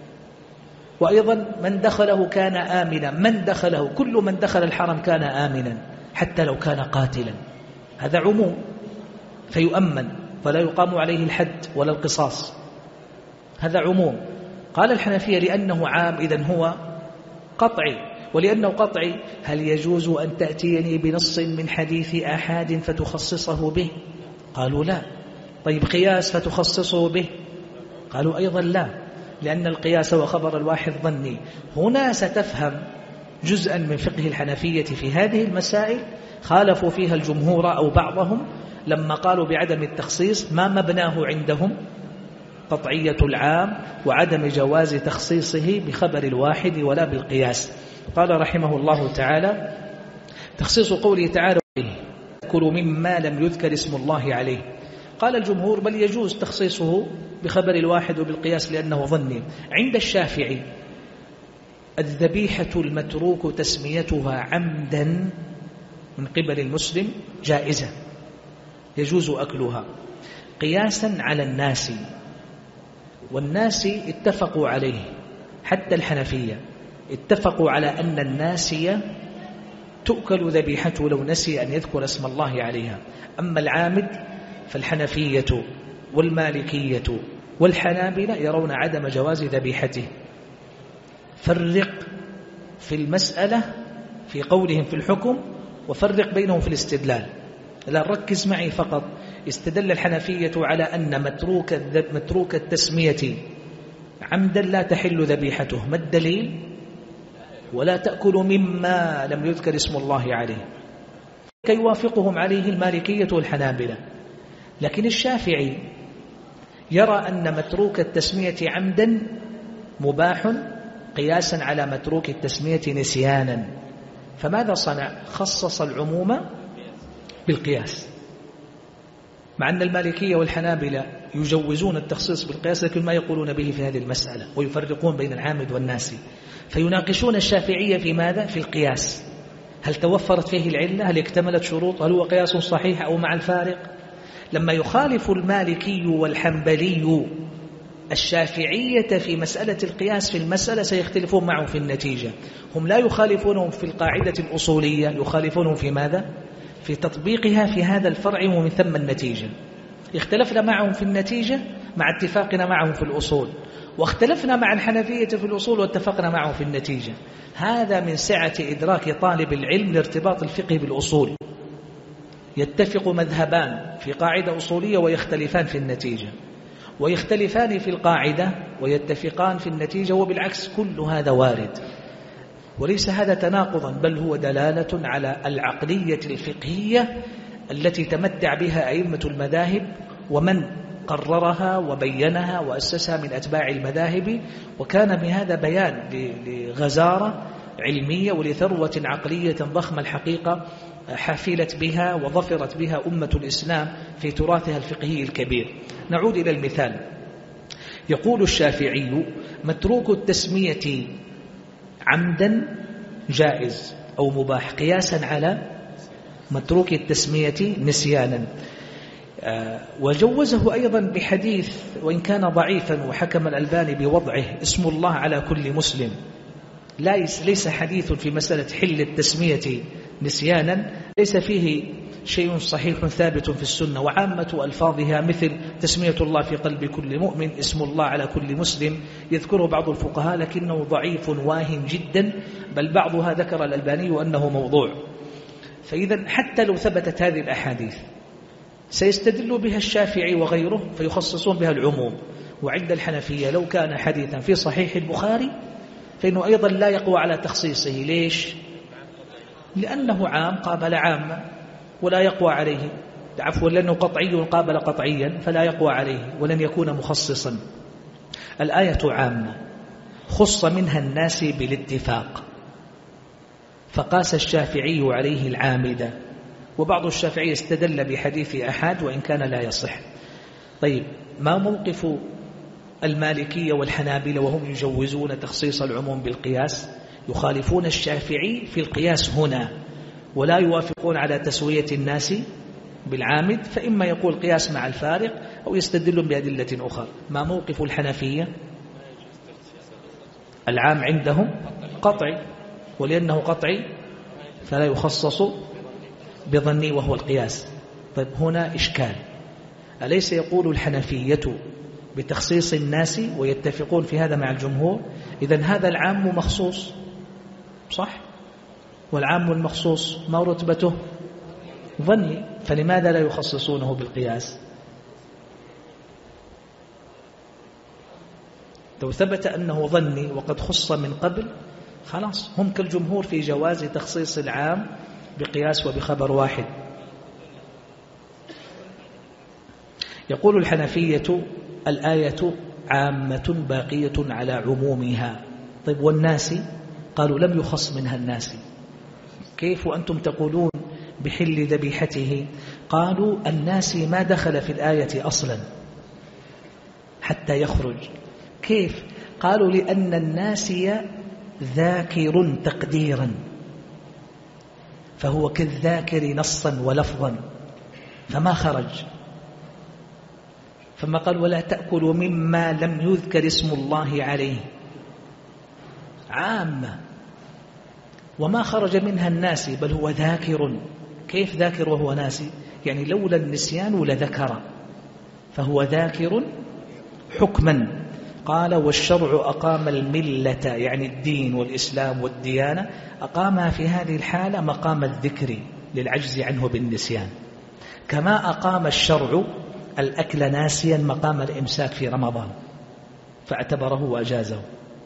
وأيضا من دخله كان آمنا، من دخله كل من دخل الحرم كان آمنا حتى لو كان قاتلا، هذا عموم فيؤمن فلا يقام عليه الحد ولا القصاص، هذا عموم. قال الحنفية لأنه عام إذن هو قطعي. ولأنه قطعي هل يجوز أن تأتيني بنص من حديث أحد فتخصصه به؟ قالوا لا. طيب قياس فتخصصه به؟ قالوا أيضا لا، لأن القياس وخبر الواحد ظني. هنا ستفهم جزءا من فقه الحنفية في هذه المسائل خالفوا فيها الجمهور أو بعضهم لما قالوا بعدم التخصيص، ما مبناه عندهم قطعية العام وعدم جواز تخصيصه بخبر الواحد ولا بالقياس. قال رحمه الله تعالى تخصيص قوله تعالى كلوا مما لم يذكر اسم الله عليه. قال الجمهور بل يجوز تخصيصه بخبر الواحد وبالقياس لأنه ظني. عند الشافعي الذبيحة المتروك تسميتها عمدا من قبل المسلم جائزة، يجوز أكلها قياسا على الناس، والناس اتفقوا عليه، حتى الحنفية اتفقوا على أن الناسية تؤكل ذبيحته لو نسي أن يذكر اسم الله عليها. أما العامد فالحنفية والمالكية والحنابلة يرون عدم جواز ذبيحته. فرق في المسألة في قولهم في الحكم وفرق بينهم في الاستدلال. لا ركز معي فقط. استدل الحنفية على أن متروك التسمية عمدا لا تحل ذبيحته. ما الدليل؟ ولا تأكلوا مما لم يذكر اسم الله عليه. كي يوافقهم عليه المالكية والحنابلة. لكن الشافعي يرى أن متروك التسمية عمدا مباح قياسا على متروك التسمية نسيانا. فماذا صنع؟ خصص العموم بالقياس، مع أن المالكية والحنابلة يجوزون التخصيص بالقياس لكن ما يقولون به في هذه المسألة، ويفرقون بين العامد والناسي. فيناقشون الشافعية في ماذا؟ في القياس. هل توفرت فيه العلة؟ هل اكتملت شروط؟ هل هو قياس صحيح أو مع الفارق؟ لما يخالف المالكي والحنبلي الشافعية في مسألة القياس في المسألة سيختلفون معهم في النتيجة. هم لا يخالفونهم في القاعدة الأصولية، يخالفونهم في ماذا؟ في تطبيقها في هذا الفرع ومن ثم النتيجة. اختلفنا معهم في النتيجة مع اتفاقنا معهم في الأصول، واختلفنا مع الحنفية في الأصول واتفقنا معهم في النتيجة. هذا من سعة إدراك طالب العلم لارتباط الفقه بالأصول. يتفق مذهبان في قاعدة أصولية ويختلفان في النتيجة، ويختلفان في القاعدة ويتفقان في النتيجة، وبالعكس كل هذا وارد. وليس هذا تناقضا، بل هو دلالة على العقلية الفقهية التي تمتع بها أئمة المذاهب ومن قررها وبينها وأسسها من أتباع المذاهب. وكان بهذا بيان لغزارة علمية ولثروة عقلية ضخمة الحقيقة حافلت بها وظفرت بها أمة الإسلام في تراثها الفقهي الكبير. نعود إلى المثال. يقول الشافعي متروك التسمية عمدا جائز أو مباح قياسا على متروك التسمية نسيانا. وجوزه أيضا بحديث وإن كان ضعيفا وحكم الألباني بوضعه اسم الله على كل مسلم. ليس حديث في مسألة حل التسمية نسيانا، ليس فيه شيء صحيح ثابت في السنة، وعامة ألفاظها مثل تسمية الله في قلب كل مؤمن، اسم الله على كل مسلم، يذكره بعض الفقهاء لكنه ضعيف واهن جدا، بل بعضها ذكر الألباني أنه موضوع. فإذا حتى لو ثبتت هذه الأحاديث سيستدل بها الشافعي وغيره فيخصصون بها العموم. وعند الحنفية لو كان حديثا في صحيح البخاري فإنه أيضا لا يقوى على تخصيصه. ليش؟ لأنه عام قابل عامة ولا يقوى عليه، عفوا لأنه قطعي قابل قطعيا فلا يقوى عليه ولن يكون مخصصا. الآية عامة خص منها الناس بالاتفاق، فقاس الشافعي عليه العامدة، وبعض الشافعي استدل بحديث أحد وإن كان لا يصح. طيب، ما موقف المالكية والحنابلة وهم يجوزون تخصيص العموم بالقياس؟ يخالفون الشافعي في القياس هنا ولا يوافقون على تسوية الناس بالعامد، فإما يقول قياس مع الفارق أو يستدلون بأدلة أخرى. ما موقف الحنفية؟ العام عندهم قطعي، ولأنه قطعي فلا يخصص بظني وهو القياس. طيب، هنا إشكال، أليس يقول الحنفية بتخصيص الناس ويتفقون في هذا مع الجمهور؟ إذن هذا العام مخصوص صح، والعام المخصوص ما رتبته؟ ظني، فلماذا لا يخصصونه بالقياس؟ لو ثبت أنه ظني وقد خص من قبل خلاص هم كالجمهور في جواز تخصيص العام بقياس وبخبر واحد. يقول الحنفية الآية عامة باقية على عمومها. طيب، والناس؟ قالوا لم يخص منها الناس. كيف وأنتم تقولون بحل ذبيحته؟ قالوا الناس ما دخل في الآية أصلا حتى يخرج. كيف؟ قالوا لأن الناسي ذاكر تقديرا، فهو كالذاكر نصا ولفظا فما خرج. فما قال ولا تأكلوا مما لم يذكر اسم الله عليه، عامة وما خرج منها الناس، بل هو ذاكر. كيف ذاكر وهو ناسي؟ يعني لولا النسيان لذكر، فهو ذاكر حكما. قال والشرع أقام الملة، يعني الدين والإسلام والديانة، أقامها في هذه الحالة مقام الذكر للعجز عنه بالنسيان، كما أقام الشرع الأكل ناسيا مقام الإمساك في رمضان فاعتبره وأجازه.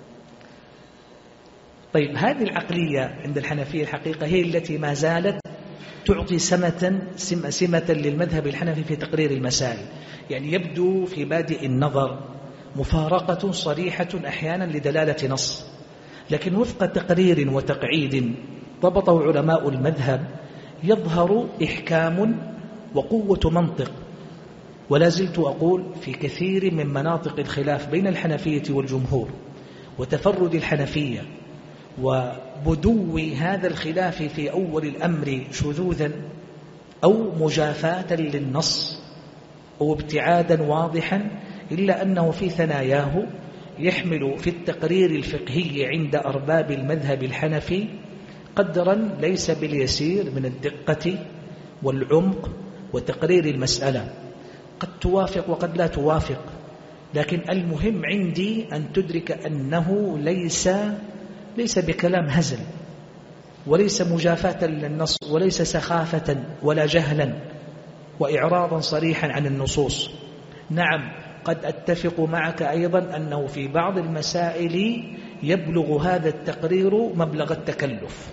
طيب، هذه العقلية عند الحنفية الحقيقة هي التي ما زالت تعطي سمة للمذهب الحنفي في تقرير المسائل. يعني يبدو في بادئ النظر مفارقة صريحة أحيانا لدلالة نص، لكن وفق تقرير وتقعيد ضبطه علماء المذهب يظهر إحكام وقوة منطق. ولا زلت أقول في كثير من مناطق الخلاف بين الحنفية والجمهور وتفرد الحنفية وبدو هذا الخلاف في أول الأمر شذوذا أو مجافاة للنص أو ابتعادا واضحا، إلا أنه في ثناياه يحمل في التقرير الفقهي عند أرباب المذهب الحنفي قدرا ليس باليسير من الدقة والعمق وتقرير المسألة. قد توافق وقد لا توافق، لكن المهم عندي أن تدرك أنه ليس بكلام هزل، وليس مجافاة للنص، وليس سخافة ولا جهلا وإعراضا صريحا عن النصوص. نعم، قد أتفق معك أيضا أنه في بعض المسائل يبلغ هذا التقرير مبلغ التكلف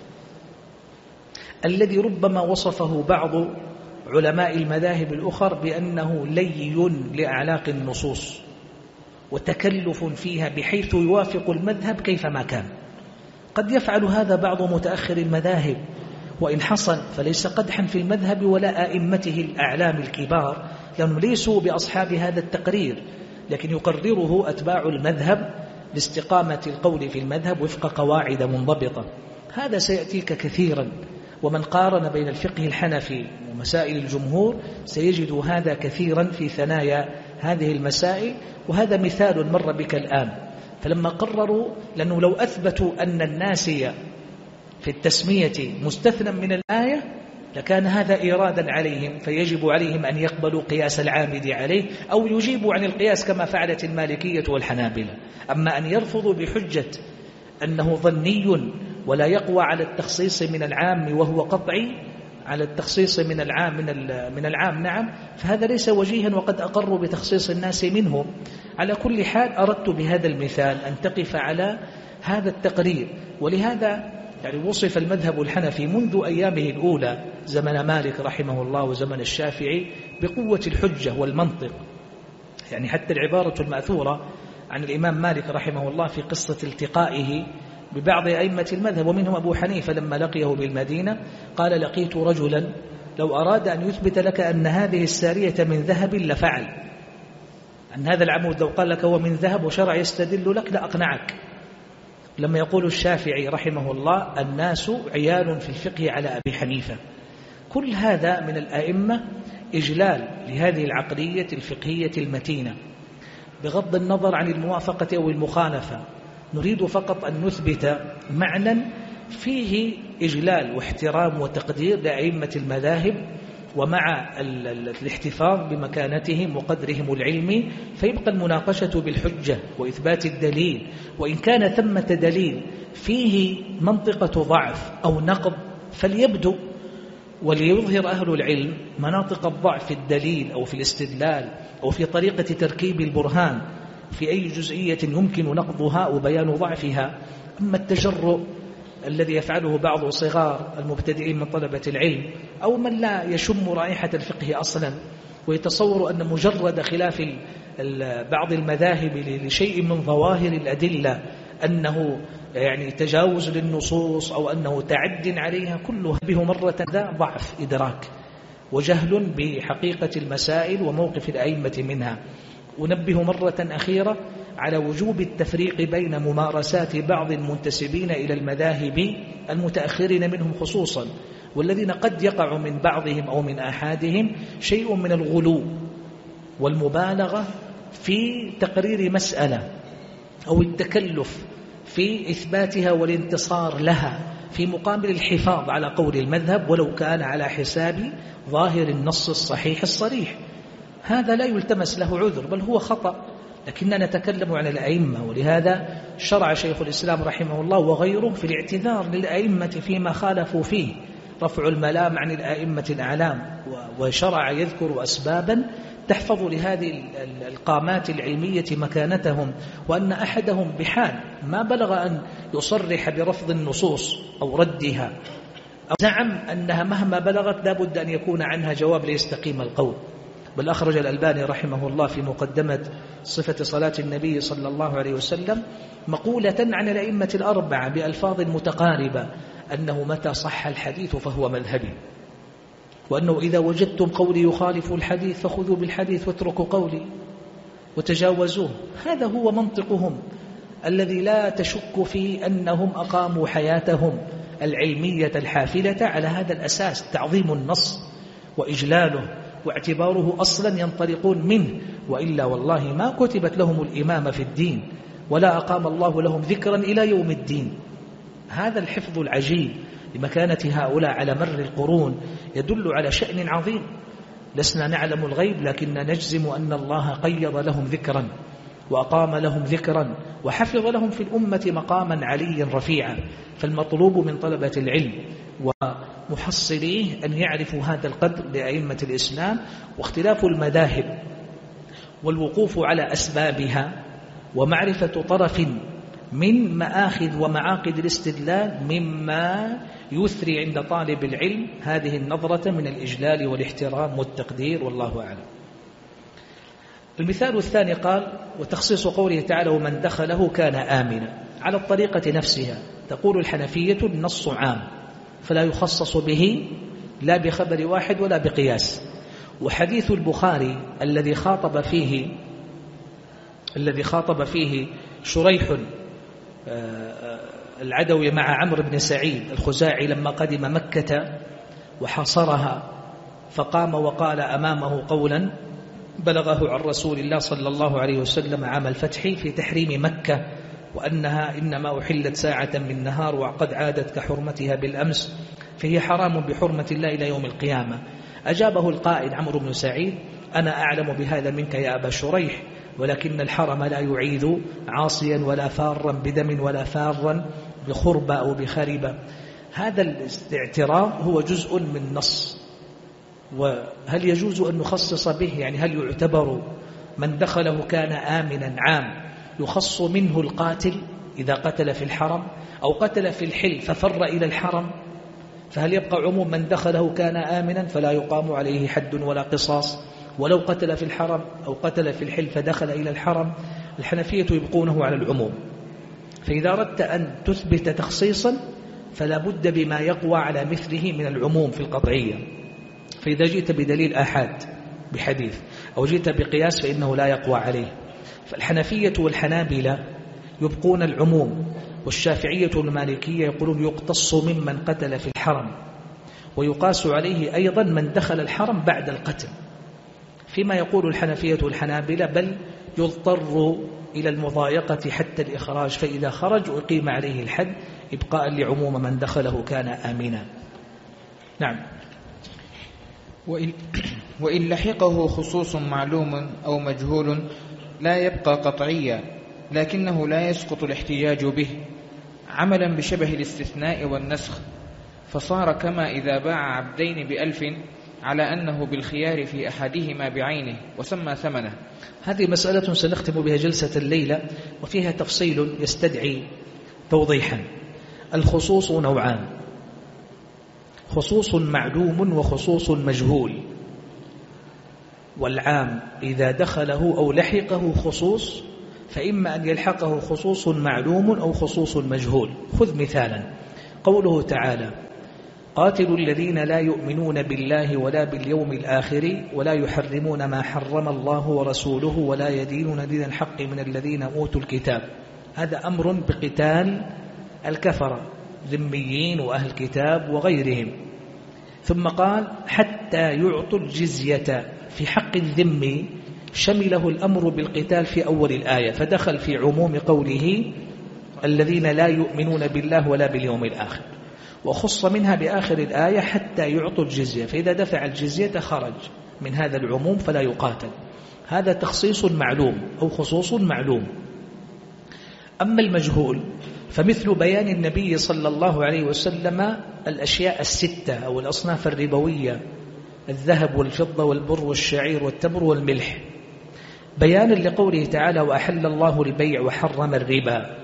الذي ربما وصفه بعض علماء المذاهب الأخر بأنه لي لأعلاق النصوص وتكلف فيها بحيث يوافق المذهب كيفما كان. قد يفعل هذا بعض متأخر المذاهب، وإن حصل فليس قدحا في المذهب ولا أئمته الأعلام الكبار، لأنهم ليسوا بأصحاب هذا التقرير، لكن يقرره أتباع المذهب لاستقامة القول في المذهب وفق قواعد منضبطة. هذا سيأتيك كثيرا، ومن قارن بين الفقه الحنفي ومسائل الجمهور سيجد هذا كثيرا في ثنايا هذه المسائل. وهذا مثال مر بك الآن. فلما قرروا، لأنه لو أثبتوا أن الناسي في التسمية مستثنى من الآية لكان هذا إيرادا عليهم، فيجب عليهم أن يقبلوا قياس العامد عليه أو يجيبوا عن القياس كما فعلت المالكية والحنابلة. أما أن يرفضوا بحجة أنه ظني ولا يقوى على التخصيص من العام وهو قطعي على التخصيص من العام نعم، فهذا ليس وجيها وقد أقروا بتخصيص الناس منه. على كل حال أردت بهذا المثال أن تقف على هذا التقرير. ولهذا يعني وصف المذهب الحنفي منذ أيامه الأولى زمن مالك رحمه الله وزمن الشافعي بقوة الحجة والمنطق. يعني حتى العبارة المأثورة عن الإمام مالك رحمه الله في قصة التقائه ببعض أئمة المذهب ومنهم أبو حنيفة لما لقيه بالمدينة قال: لقيت رجلا لو أراد أن يثبت لك أن هذه السارية من ذهب لفعل، أن هذا العمود لو قال لك هو من ذهب وشرع يستدل لك لأقنعك. لما يقول الشافعي رحمه الله: الناس عيال في الفقه على أبي حنيفة. كل هذا من الأئمة إجلال لهذه العقلية الفقهية المتينة بغض النظر عن الموافقة أو المخالفة. نريد فقط أن نثبت معنى فيه إجلال واحترام وتقدير لأئمة المذاهب ومع الاحتفاظ بمكانتهم وقدرهم العلمي، فيبقى المناقشة بالحجة وإثبات الدليل. وإن كان ثمة دليل فيه منطقة ضعف أو نقض فليبدو، وليظهر أهل العلم مناطق الضعف في الدليل أو في الاستدلال أو في طريقة تركيب البرهان في أي جزئية يمكن نقضها وبيان ضعفها. أما التجرؤ الذي يفعله بعض صغار المبتدئين من طلبة العلم أو من لا يشم رائحة الفقه أصلا ويتصور أن مجرد خلاف بعض المذاهب لشيء من ظواهر الأدلة أنه يعني تجاوز للنصوص أو أنه تعد عليها، كله به مرة ذا ضعف إدراك وجهل بحقيقة المسائل وموقف الأئمة منها. أنبه مرة أخيرة على وجوب التفريق بين ممارسات بعض المنتسبين إلى المذاهب المتأخرين منهم خصوصا، والذين قد يقع من بعضهم أو من أحدهم شيء من الغلو والمبالغة في تقرير مسألة أو التكلف في إثباتها والانتصار لها في مقابل الحفاظ على قول المذهب ولو كان على حساب ظاهر النص الصحيح الصريح. هذا لا يلتمس له عذر بل هو خطأ، لكننا نتكلم عن الأئمة. ولهذا شرع شيخ الإسلام رحمه الله وغيره في الاعتذار للأئمة فيما خالفوا فيه، رفع الملام عن الأئمة الأعلام، وشرع يذكر أسبابا تحفظ لهذه القامات العلمية مكانتهم، وأن أحدهم بحال ما بلغ أن يصرح برفض النصوص أو ردها أو زعم أنها مهما بلغت لا بد أن يكون عنها جواب ليستقيم القول. بل أخرج الألباني رحمه الله في مقدمة صفة صلاة النبي صلى الله عليه وسلم مقولة عن الأئمة الأربعة بألفاظ متقاربة أنه متى صح الحديث فهو مذهبي، وأنه إذا وجدتم قولي يخالف الحديث فخذوا بالحديث واتركوا قولي وتجاوزوه. هذا هو منطقهم الذي لا تشك في أنهم أقاموا حياتهم العلمية الحافلة على هذا الأساس، تعظيم النص وإجلاله واعتباره أصلا ينطلقون منه، وإلا والله ما كتبت لهم الإمامة في الدين ولا أقام الله لهم ذكرا إلى يوم الدين. هذا الحفظ العجيب لمكانة هؤلاء على مر القرون يدل على شأن عظيم. لسنا نعلم الغيب لكن نجزم أن الله قيض لهم ذكرا وأقام لهم ذكرا وحفظ لهم في الأمة مقاما عليا رفيعا. فالمطلوب من طلبة العلم ومحصليه أن يعرفوا هذا القدر لأئمة الإسلام، واختلاف المذاهب والوقوف على أسبابها ومعرفة طرف من مآخذ ومعاقد الاستدلال مما يثري عند طالب العلم هذه النظرة من الإجلال والاحترام والتقدير، والله أعلم. المثال الثاني قال: وتخصيص قوله تعالى ومن دخله كان آمنا، على الطريقة نفسها. تقول الحنفية النص عام فلا يخصص به لا بخبر واحد ولا بقياس. وحديث البخاري الذي خاطب فيه شريح العدوي مع عمرو بن سعيد الخزاعي لما قدم مكة وحاصرها، فقام وقال أمامه قولا بلغه عن رسول الله صلى الله عليه وسلم عام الفتح في تحريم مكة، وأنها إنما أحلت ساعة من نهار وقد عادت كحرمتها بالأمس، فهي حرام بحرمة الله إلى يوم القيامة. أجابه القائد عمرو بن سعيد: أنا أعلم بهذا منك يا أبا شريح، ولكن الحرم لا يعيذ عاصيا ولا فارا بدم ولا فارا بخربة أو بخربة. هذا الاعتراض هو جزء من نص، وهل يجوز أن نخصص به؟ يعني هل يعتبر من دخله كان آمنا عام يخص منه القاتل إذا قتل في الحرم، أو قتل في الحل ففر إلى الحرم، فهل يبقى عموم من دخله كان آمنا فلا يقام عليه حد ولا قصاص، ولو قتل في الحرم أو قتل في الحل فدخل إلى الحرم؟ الحنفية يبقونه على العموم. فإذا أردت أن تثبت تخصيصا فلا بد بما يقوى على مثله من العموم في القطعية. فإذا جئت بدليل آحاد بحديث أو جئت بقياس فإنه لا يقوى عليه. فالحنفية والحنابلة يبقون العموم، والشافعية والمالكية يقولون يقتص ممن قتل في الحرم، ويقاس عليه أيضا من دخل الحرم بعد القتل. فيما يقول الحنفية والحنابلة بل يضطر إلى المضايقة حتى الإخراج، فإذا خرج أقيم عليه الحد إبقاء لعموم من دخله كان آمنا. نعم. وإن لحقه خصوص معلوم أو مجهول لا يبقى قطعيا، لكنه لا يسقط الاحتجاج به عملا بشبه الاستثناء والنسخ، فصار كما إذا باع عبدين ب1000 على أنه بالخيار في أحدهما بعينه وسمى ثمنه. هذه مسألة سنختم بها جلسة الليلة، وفيها تفصيل يستدعي توضيحا. الخصوص نوعان: خصوص معلوم وخصوص مجهول. والعام إذا دخله أو لحقه خصوص فإما أن يلحقه خصوص معلوم أو خصوص مجهول. خذ مثالا: قوله تعالى: قاتلوا الذين لا يؤمنون بالله ولا باليوم الآخر ولا يحرمون ما حرم الله ورسوله ولا يدينون دين الحق من الذين أوتوا الكتاب. هذا أمر بقتال الكفرة، ذميين وأهل الكتاب وغيرهم. ثم قال: حتى يعطوا الجزية. في حق الذمي شمله الأمر بالقتال في أول الآية، فدخل في عموم قوله الذين لا يؤمنون بالله ولا باليوم الآخر، وخص منها بآخر الآية حتى يعطوا الجزية، فإذا دفع الجزية خرج من هذا العموم فلا يقاتل. هذا تخصيص معلوم أو خصوص معلوم. أما المجهول فمثل بيان النبي صلى الله عليه وسلم الأشياء الستة أو الأصناف الربوية: الذهب والفضة والبر والشعير والتمر والملح، بيانا لقوله تعالى: وأحل الله البيع وحرم الربا.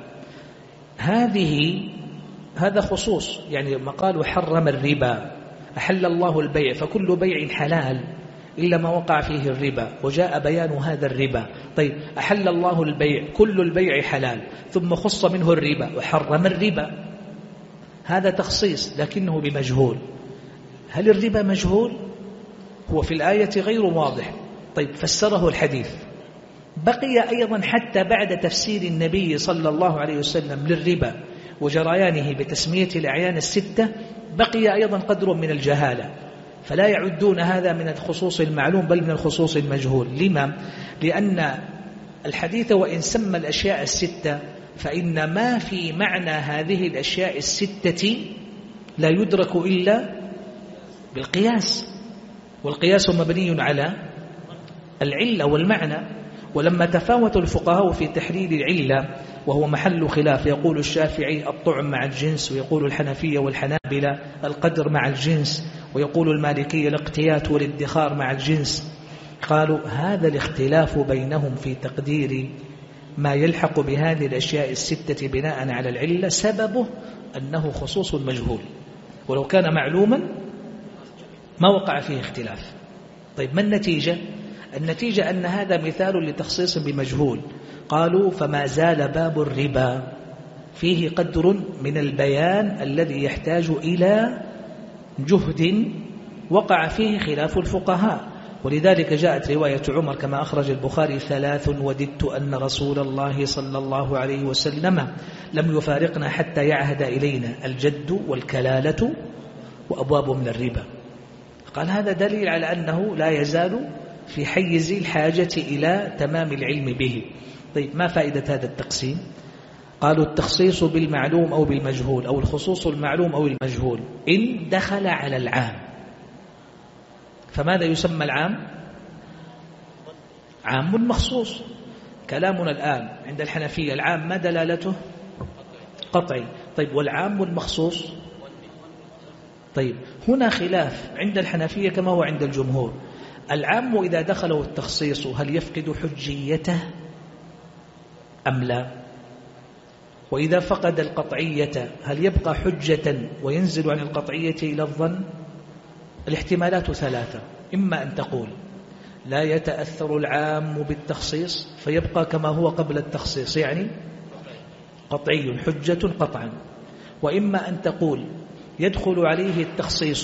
هذا خصوص، يعني ما قال وحرم الربا، أحل الله البيع فكل بيع حلال إلا ما وقع فيه الربا، وجاء بيان هذا الربا. طيب، أحل الله البيع، كل البيع حلال، ثم خص منه الربا وحرم الربا. هذا تخصيص لكنه بمجهول. هل الربا مجهول؟ هو في الآية غير واضح. طيب، فسره الحديث. بقي أيضا حتى بعد تفسير النبي صلى الله عليه وسلم للربا وجريانه بتسمية الأعيان الستة، بقي أيضا قدر من الجهالة، فلا يعدون هذا من الخصوص المعلوم بل من الخصوص المجهول. لما؟ لأن الحديث وإن سمى الأشياء الستة فإن ما في معنى هذه الأشياء الستة لا يدرك إلا بالقياس، والقياس مبني على العلة والمعنى. ولما تفاوت الفقهاء في تحليل العلة وهو محل خلاف، يقول الشافعي الطعم مع الجنس، ويقول الحنفية والحنابلة القدر مع الجنس، ويقول المالكية الاقتيات والادخار مع الجنس، قالوا هذا الاختلاف بينهم في تقدير ما يلحق بهذه الأشياء الستة بناء على العلة سببه أنه خصوص مجهول، ولو كان معلوما ما وقع فيه اختلاف. طيب، ما النتيجة؟ النتيجة أن هذا مثال لتخصيص بمجهول. قالوا: فما زال باب الربا فيه قدر من البيان الذي يحتاج إلى جهد وقع فيه خلاف الفقهاء. ولذلك جاءت رواية عمر كما أخرج البخاري: 3 وددت أن رسول الله صلى الله عليه وسلم لم يفارقنا حتى يعهد إلينا: الجد والكلالة وأبواب من الربا. قال هذا دليل على أنه لا يزال في حيز الحاجة إلى تمام العلم به. طيب، ما فائدة هذا التقسيم؟ قالوا التخصيص بالمعلوم أو بالمجهول، أو الخصوص المعلوم أو المجهول إن دخل على العام. فماذا يسمى العام؟ عام مخصوص. كلامنا الآن عند الحنفية العام ما دلالته؟ قطعي. طيب والعام المخصوص؟ طيب هنا خلاف عند الحنفية كما هو عند الجمهور. العام إذا دخله التخصيص هل يفقد حجيته أم لا؟ وإذا فقد القطعية هل يبقى حجة وينزل عن القطعية إلى الظن؟ الاحتمالات ثلاثة. إما أن تقول لا يتأثر العام بالتخصيص فيبقى كما هو قبل التخصيص، يعني قطعي حجة قطعا. وإما أن تقول يدخل عليه التخصيص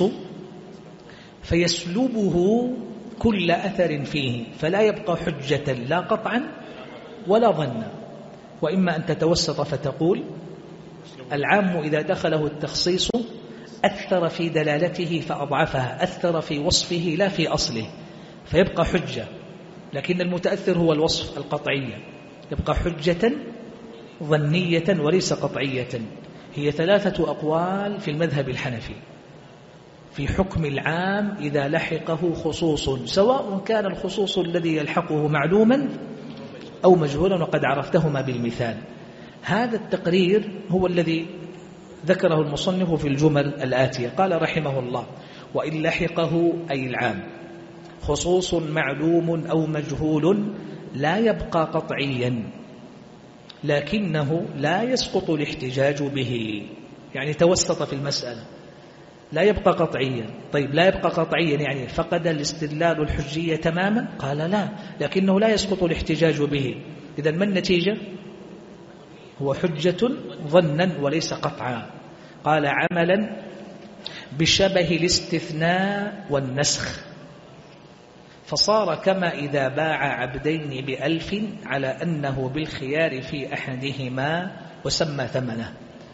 فيسلبه كل أثر فيه فلا يبقى حجة لا قطعا ولا ظنا. وإما أن تتوسط فتقول العام إذا دخله التخصيص أثر في دلالته فأضعفها، أثر في وصفه لا في أصله، فيبقى حجة، لكن المتأثر هو الوصف القطعية، يبقى حجة ظنية وليس قطعية. هي ثلاثة أقوال في المذهب الحنفي في حكم العام إذا لحقه خصوص، سواء كان الخصوص الذي يلحقه معلوما أو مجهولا، وقد عرفتهما بالمثال. هذا التقرير هو الذي ذكره المصنف في الجمل الآتية. قال رحمه الله: وإن لحقه أي العام خصوص معلوم أو مجهول لا يبقى قطعيا، لكنه لا يسقط الاحتجاج به. يعني توسط في المسألة، لا يبقى قطعيا. طيب لا يبقى قطعيا يعني فقد الاستدلال الحجية تماما؟ قال لا، لكنه لا يسقط الاحتجاج به. إذن ما النتيجة؟ هو حجة ظنا وليس قطعا. قال: عملا بشبه الاستثناء والنسخ، فصار كما إذا باع عبدين ب1000 على أنه بالخيار في أحدهما وسمى ثمنه.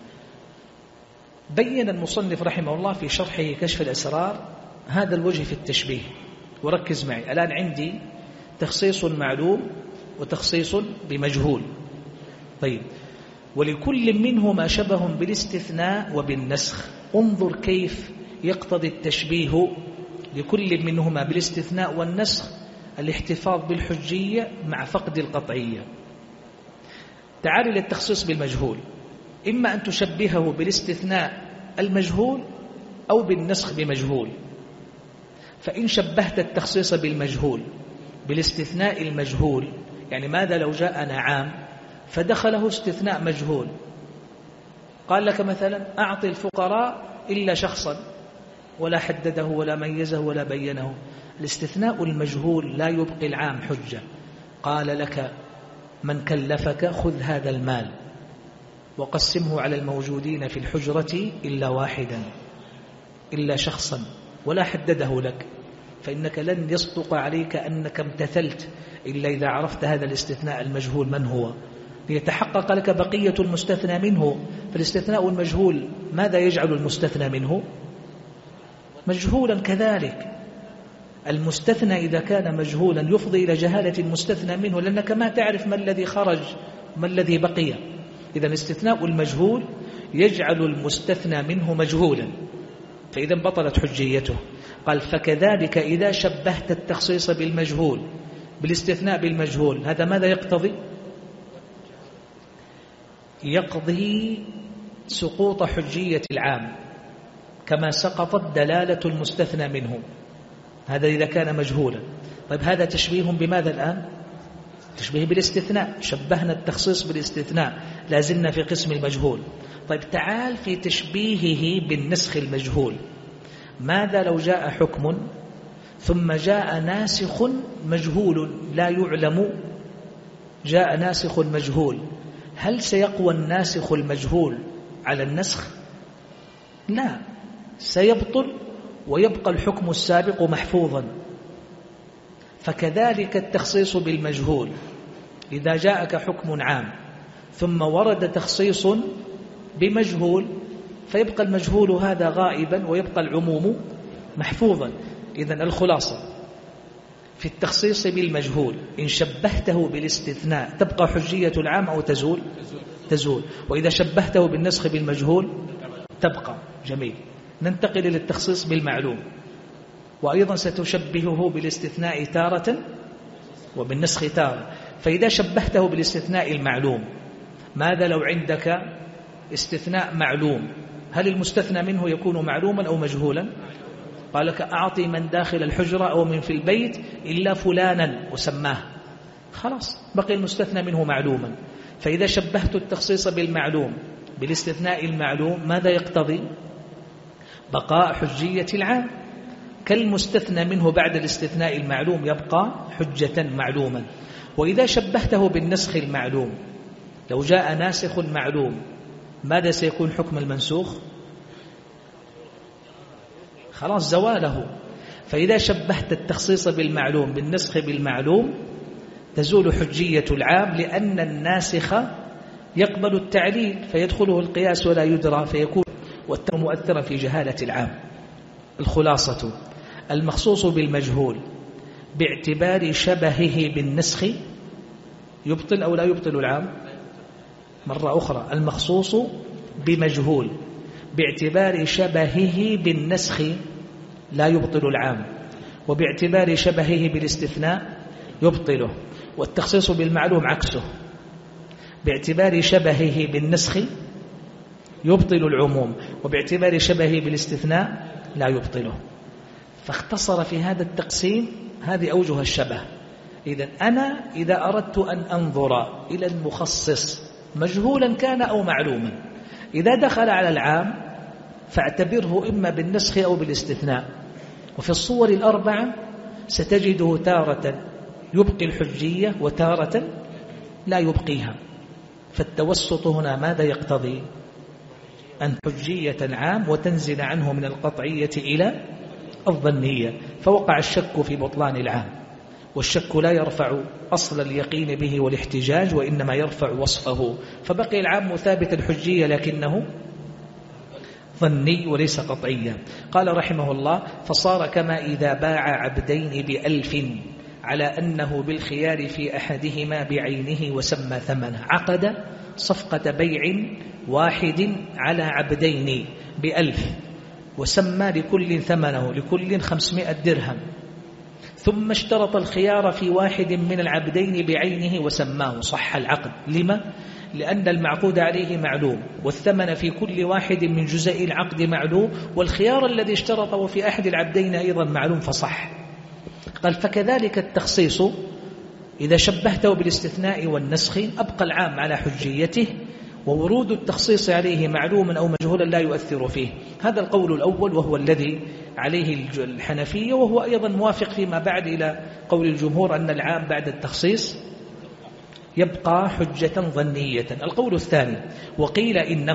بين المصنف رحمه الله في شرحه كشف الأسرار هذا الوجه في التشبيه، وركز معي الآن. عندي تخصيص معلوم وتخصيص بمجهول. طيب، ولكل منهما شبه بالاستثناء وبالنسخ. انظر كيف يقتضي التشبيه لكل منهما بالاستثناء والنسخ الاحتفاظ بالحجية مع فقد القطعية. تعال للتخصيص بالمجهول، إما أن تشبهه بالاستثناء المجهول أو بالنسخ بمجهول. فإن شبهت التخصيص بالمجهول بالاستثناء المجهول، يعني ماذا لو جاءنا عام فدخله استثناء مجهول، قال لك مثلا أعطي الفقراء إلا شخصا، ولا حدده ولا ميزه ولا بينه. الاستثناء المجهول لا يبقي العام حجة. قال لك من كلفك خذ هذا المال وقسمه على الموجودين في الحجرة إلا واحدا، إلا شخصا، ولا حدده لك، فإنك لن يصدق عليك أنك امتثلت إلا إذا عرفت هذا الاستثناء المجهول من هو، ليتحقق لك بقية المستثنى منه. فالاستثناء المجهول ماذا يجعل المستثنى منه؟ مجهولا كذلك. المستثنى إذا كان مجهولا يفضي إلى جهالة المستثنى منه، لأنك ما تعرف ما الذي خرج ما الذي بقي. إذا الاستثناء المجهول يجعل المستثنى منه مجهولا، فإذا بطلت حجيته. قال: فكذلك إذا شبهت التخصيص بالمجهول بالاستثناء بالمجهول، هذا ماذا يقتضي؟ يقضي سقوط حجية العام كما سقطت دلالة المستثنى منه، هذا إذا كان مجهولا. طيب هذا تشبيه بماذا الآن؟ تشبيه بالاستثناء، شبهنا التخصيص بالاستثناء، لازلنا في قسم المجهول. طيب تعال في تشبيهه بالنسخ المجهول. ماذا لو جاء حكم ثم جاء ناسخ مجهول لا يعلم، جاء ناسخ مجهول، هل سيقوى الناسخ المجهول على النسخ؟ لا، سيبطل ويبقى الحكم السابق محفوظا. فكذلك التخصيص بالمجهول، إذا جاءك حكم عام ثم ورد تخصيص بمجهول فيبقى المجهول هذا غائبا ويبقى العموم محفوظا. إذن الخلاصة في التخصيص بالمجهول إن شبهته بالاستثناء تبقى حجية العام أو تزول؟ تزول. وإذا شبهته بالنسخ بالمجهول تبقى. جميل. ننتقل إلى التخصيص بالمعلوم، وأيضا ستشبهه بالاستثناء تارة وبالنسخ تارة. فإذا شبهته بالاستثناء المعلوم، ماذا لو عندك استثناء معلوم؟ هل المستثنى منه يكون معلوما أو مجهولا؟ قال لك أعطي من داخل الحجرة أو من في البيت إلا فلانا وسماه، خلاص بقي المستثنى منه معلوما. فإذا شبهت التخصيص بالمعلوم بالاستثناء المعلوم ماذا يقتضي؟ بقاء حجية العام، كالمستثنى منه بعد الاستثناء المعلوم يبقى حجة معلوما. وإذا شبهته بالنسخ المعلوم، لو جاء ناسخ معلوم ماذا سيكون حكم المنسوخ؟ خلاص زواله. فإذا شبهت التخصيص بالمعلوم بالنسخ بالمعلوم تزول حجية العام، لأن الناسخ يقبل التعليل فيدخله القياس ولا يدرى، فيكون مؤثرا في جهالة العام. الخلاصة: المخصوص بالمجهول باعتبار شبهه بالنسخ يبطل أو لا يبطل العام؟ مرة أخرى، المخصوص بمجهول باعتبار شبهه بالنسخ لا يبطل العام، وباعتبار شبهه بالاستثناء يبطله. والتخصيص بالمعلوم عكسه، باعتبار شبهه بالنسخ يبطل العموم، وباعتبار شبهه بالاستثناء لا يبطله. فاختصر في هذا التقسيم هذه أوجه الشبه. إذن أنا إذا أردت أن أنظر إلى المخصص مجهولا كان أو معلوما، إذا دخل على العام فاعتبره إما بالنسخ أو بالاستثناء. وفي الصور الأربعة ستجده تارة يبقي الحجية وتارة لا يبقيها. فالتوسط هنا ماذا يقتضي؟ أن حجية العام وتنزل عنه من القطعية إلى الظنية، فوقع الشك في بطلان العام. والشك لا يرفع أصل اليقين به والاحتجاج، وإنما يرفع وصفه. فبقي العام ثابت الحجية لكنه ظني وليس قطعيا. قال رحمه الله: فصار كما إذا باع عبدين ب1000 على أنه بالخيار في أحدهما بعينه وسمى ثمنه. عقد صفقة بيع واحد على عبدين ب1000 وسمى لكل ثمنه، لكل 500 درهم، ثم اشترط الخيار في واحد من العبدين بعينه وسماه. صح العقد. لما؟ لأن المعقود عليه معلوم، والثمن في كل واحد من جزء العقد معلوم، والخيار الذي اشترطه في أحد العبدين أيضا معلوم، فصح. قال: فكذلك التخصيص إذا شبهته بالاستثناء والنسخ أبقى العام على حجيته، وورود التخصيص عليه معلوما أو مجهولا لا يؤثر فيه. هذا القول الأول، وهو الذي عليه الحنفية، وهو أيضا موافق فيما بعد إلى قول الجمهور أن العام بعد التخصيص يبقى حجة ظنية. القول الثاني: وقيل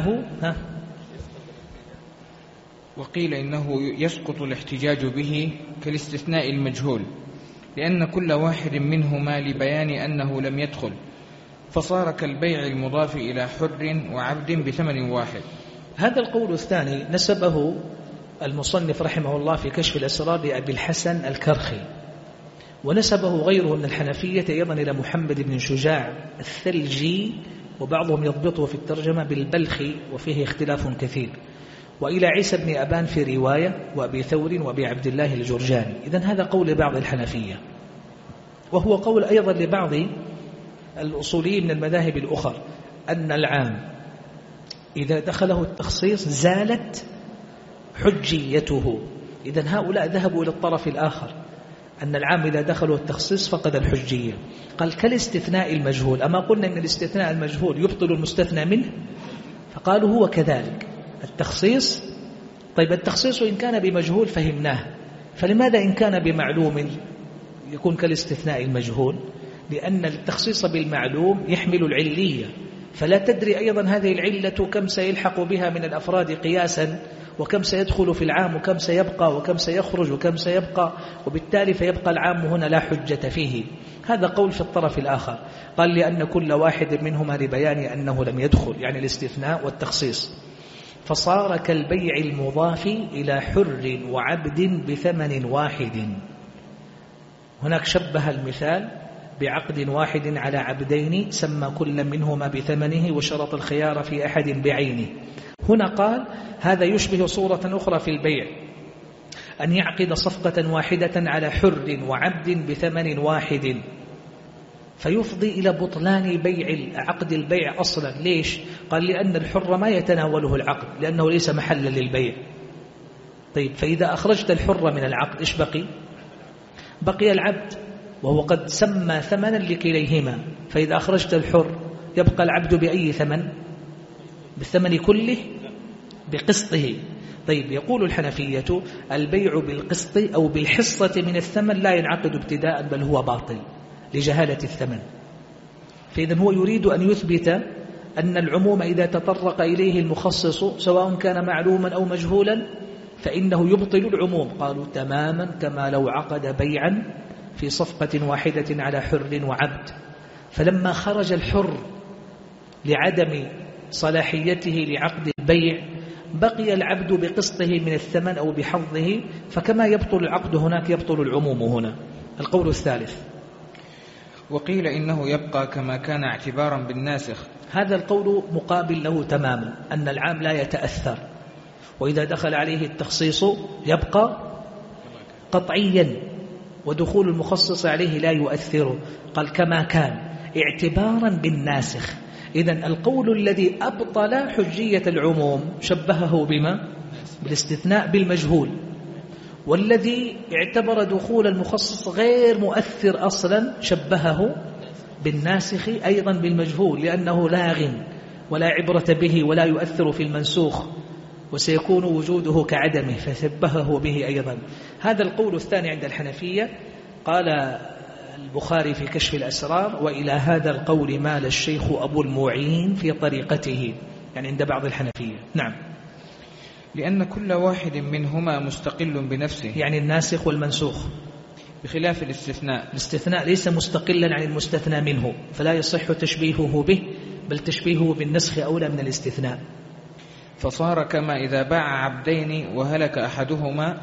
إنه يسقط الاحتجاج به كالاستثناء المجهول، لأن كل واحد منهما لبيان أنه لم يدخل، فصار كالبيع المضاف إلى حر وعبد بثمن واحد. هذا القول الثاني نسبه المصنف رحمه الله في كشف الأسرار لأبي الحسن الكرخي، ونسبه غيره من الحنفية أيضا إلى محمد بن شجاع الثلجي، وبعضهم يضبطه في الترجمة بالبلخي وفيه اختلاف كثير، وإلى عيسى بن أبان في رواية، وأبي ثور وأبي عبد الله الجرجاني. إذن هذا قول بعض الحنفية، وهو قول أيضا لبعض الأصوليين من المذاهب الأخرى، أن العام إذا دخله التخصيص زالت حجيته. إذن هؤلاء ذهبوا إلى الطرف الآخر، أن العام إذا دخله التخصيص فقد الحجية. قال: كالاستثناء المجهول. أما قلنا أن الاستثناء المجهول يبطل المستثنى منه؟ فقالوا هو كذلك التخصيص. طيب التخصيص إن كان بمجهول فهمناه، فلماذا إن كان بمعلوم يكون كالاستثناء المجهول؟ لأن التخصيص بالمعلوم يحمل العلية، فلا تدري أيضا هذه العلة كم سيلحق بها من الأفراد قياسا، وكم سيدخل في العام، وكم سيبقى، وكم سيخرج، وكم سيبقى، وبالتالي فيبقى العام هنا لا حجة فيه. هذا قول في الطرف الآخر. قال: لأن كل واحد منهما لبيان أنه لم يدخل، يعني الاستثناء والتخصيص، فصار كالبيع المضاف إلى حر وعبد بثمن واحد. هناك شبه المثال بعقد واحد على عبدين سمى كل منهما بثمنه وشرط الخيار في أحد بعينه. هنا قال هذا يشبه صورة أخرى في البيع، أن يعقد صفقة واحدة على حر وعبد بثمن واحد، فيفضي إلى بطلان بيع عقد البيع أصلا. ليش؟ قال لأن الحر ما يتناوله العقد لأنه ليس محلا للبيع. طيب فإذا أخرجت الحر من العقد إيش بقي العبد، وهو قد سمى ثمنا لكليهما. فإذا أخرجت الحر يبقى العبد بأي ثمن؟ بالثمن كله بقسطه. طيب يقول الحنفية البيع بالقسط أو بالحصة من الثمن لا ينعقد ابتداء بل هو باطل لجهالة الثمن. فإذا هو يريد أن يثبت أن العموم إذا تطرق إليه المخصص سواء كان معلوما أو مجهولا فإنه يبطل العموم. قالوا تماما كما لو عقد بيعا في صفقة واحدة على حر وعبد، فلما خرج الحر لعدم صلاحيته لعقد البيع بقي العبد بقسطه من الثمن أو بحظه، فكما يبطل العقد هناك يبطل العموم هنا. القول الثالث وقيل إنه يبقى كما كان اعتبارا بالناسخ. هذا القول مقابل له تماما، أن العام لا يتأثر، وإذا دخل عليه التخصيص يبقى قطعيا، ودخول المخصص عليه لا يؤثر. قال كما كان اعتبارا بالناسخ. إذن القول الذي أبطل حجية العموم شبهه بما؟ بالاستثناء بالمجهول، والذي اعتبر دخول المخصص غير مؤثر أصلا شبهه بالناسخ أيضا بالمجهول، لأنه لاغ ولا عبرة به ولا يؤثر في المنسوخ وسيكون وجوده كعدمه، فشبهه به أيضا. هذا القول الثاني عند الحنفية. قال البخاري في كشف الأسرار وإلى هذا القول مال الشيخ أبو المعين في طريقته، يعني عند بعض الحنفية. نعم، لأن كل واحد منهما مستقل بنفسه، يعني الناسخ والمنسوخ، بخلاف الاستثناء. الاستثناء ليس مستقلا عن المستثنى منه، فلا يصح تشبيهه به، بل تشبيهه بالنسخ أولى من الاستثناء. فصار كما إذا باع عبدين وهلك أحدهما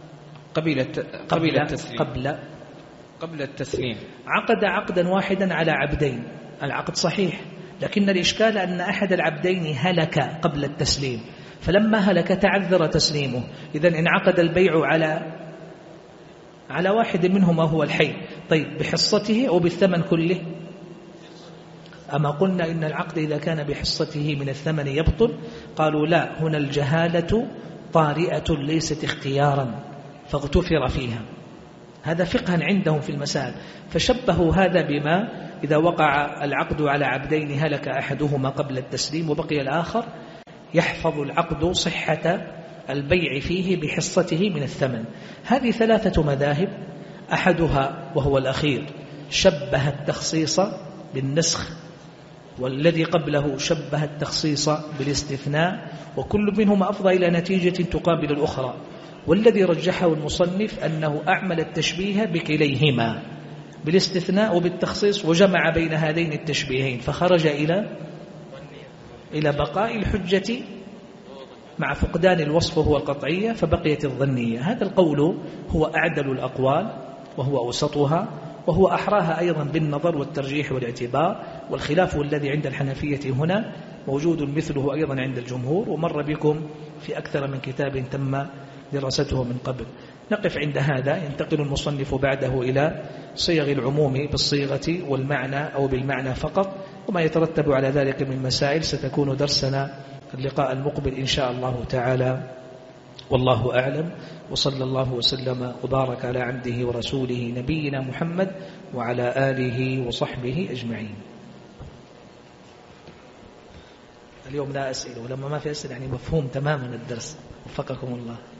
قبل التسليم عقد عقدا واحدا على عبدين، العقد صحيح، لكن الإشكال أن أحد العبدين هلك قبل التسليم، فلما هلك تعذر تسليمه. إذن انعقد البيع على واحد منهما هو الحي. طيب بحصته أو بالثمن كله؟ أما قلنا إن العقد إذا كان بحصته من الثمن يبطل؟ قالوا لا، هنا الجهالة طارئة ليست اختيارا فاغتفر فيها. هذا فقها عندهم في المسائل، فشبهوا هذا بما إذا وقع العقد على عبدين هلك أحدهما قبل التسليم وبقي الآخر، يحفظ العقد صحة البيع فيه بحصته من الثمن. هذه ثلاثة مذاهب، أحدها وهو الأخير شبه التخصيص بالنسخ، والذي قبله شبه التخصيص بالاستثناء، وكل منهما أفضى إلى نتيجة تقابل الأخرى. والذي رجحه المصنف أنه أعمل التشبيه بكليهما، بالاستثناء وبالتخصيص، وجمع بين هذين التشبيهين فخرج إلى بقاء الحجة مع فقدان الوصف هو القطعية، فبقيت الظنية. هذا القول هو أعدل الأقوال وهو أوسطها وهو أحراها أيضا بالنظر والترجيح والاعتبار. والخلاف الذي عند الحنفية هنا موجود مثله أيضا عند الجمهور، ومر بكم في أكثر من كتاب تم دراسته من قبل. نقف عند هذا. ينتقل المصنف بعده إلى صيغ العموم بالصيغة والمعنى أو بالمعنى فقط، وما يترتب على ذلك من مسائل ستكون درسنا اللقاء المقبل إن شاء الله تعالى. والله أعلم، وصلى الله وسلم وبارك على عبده ورسوله نبينا محمد وعلى آله وصحبه أجمعين. اليوم لا أسئلة، ولما ما في أسئلة يعني مفهوم تماما الدرس. وفقكم الله.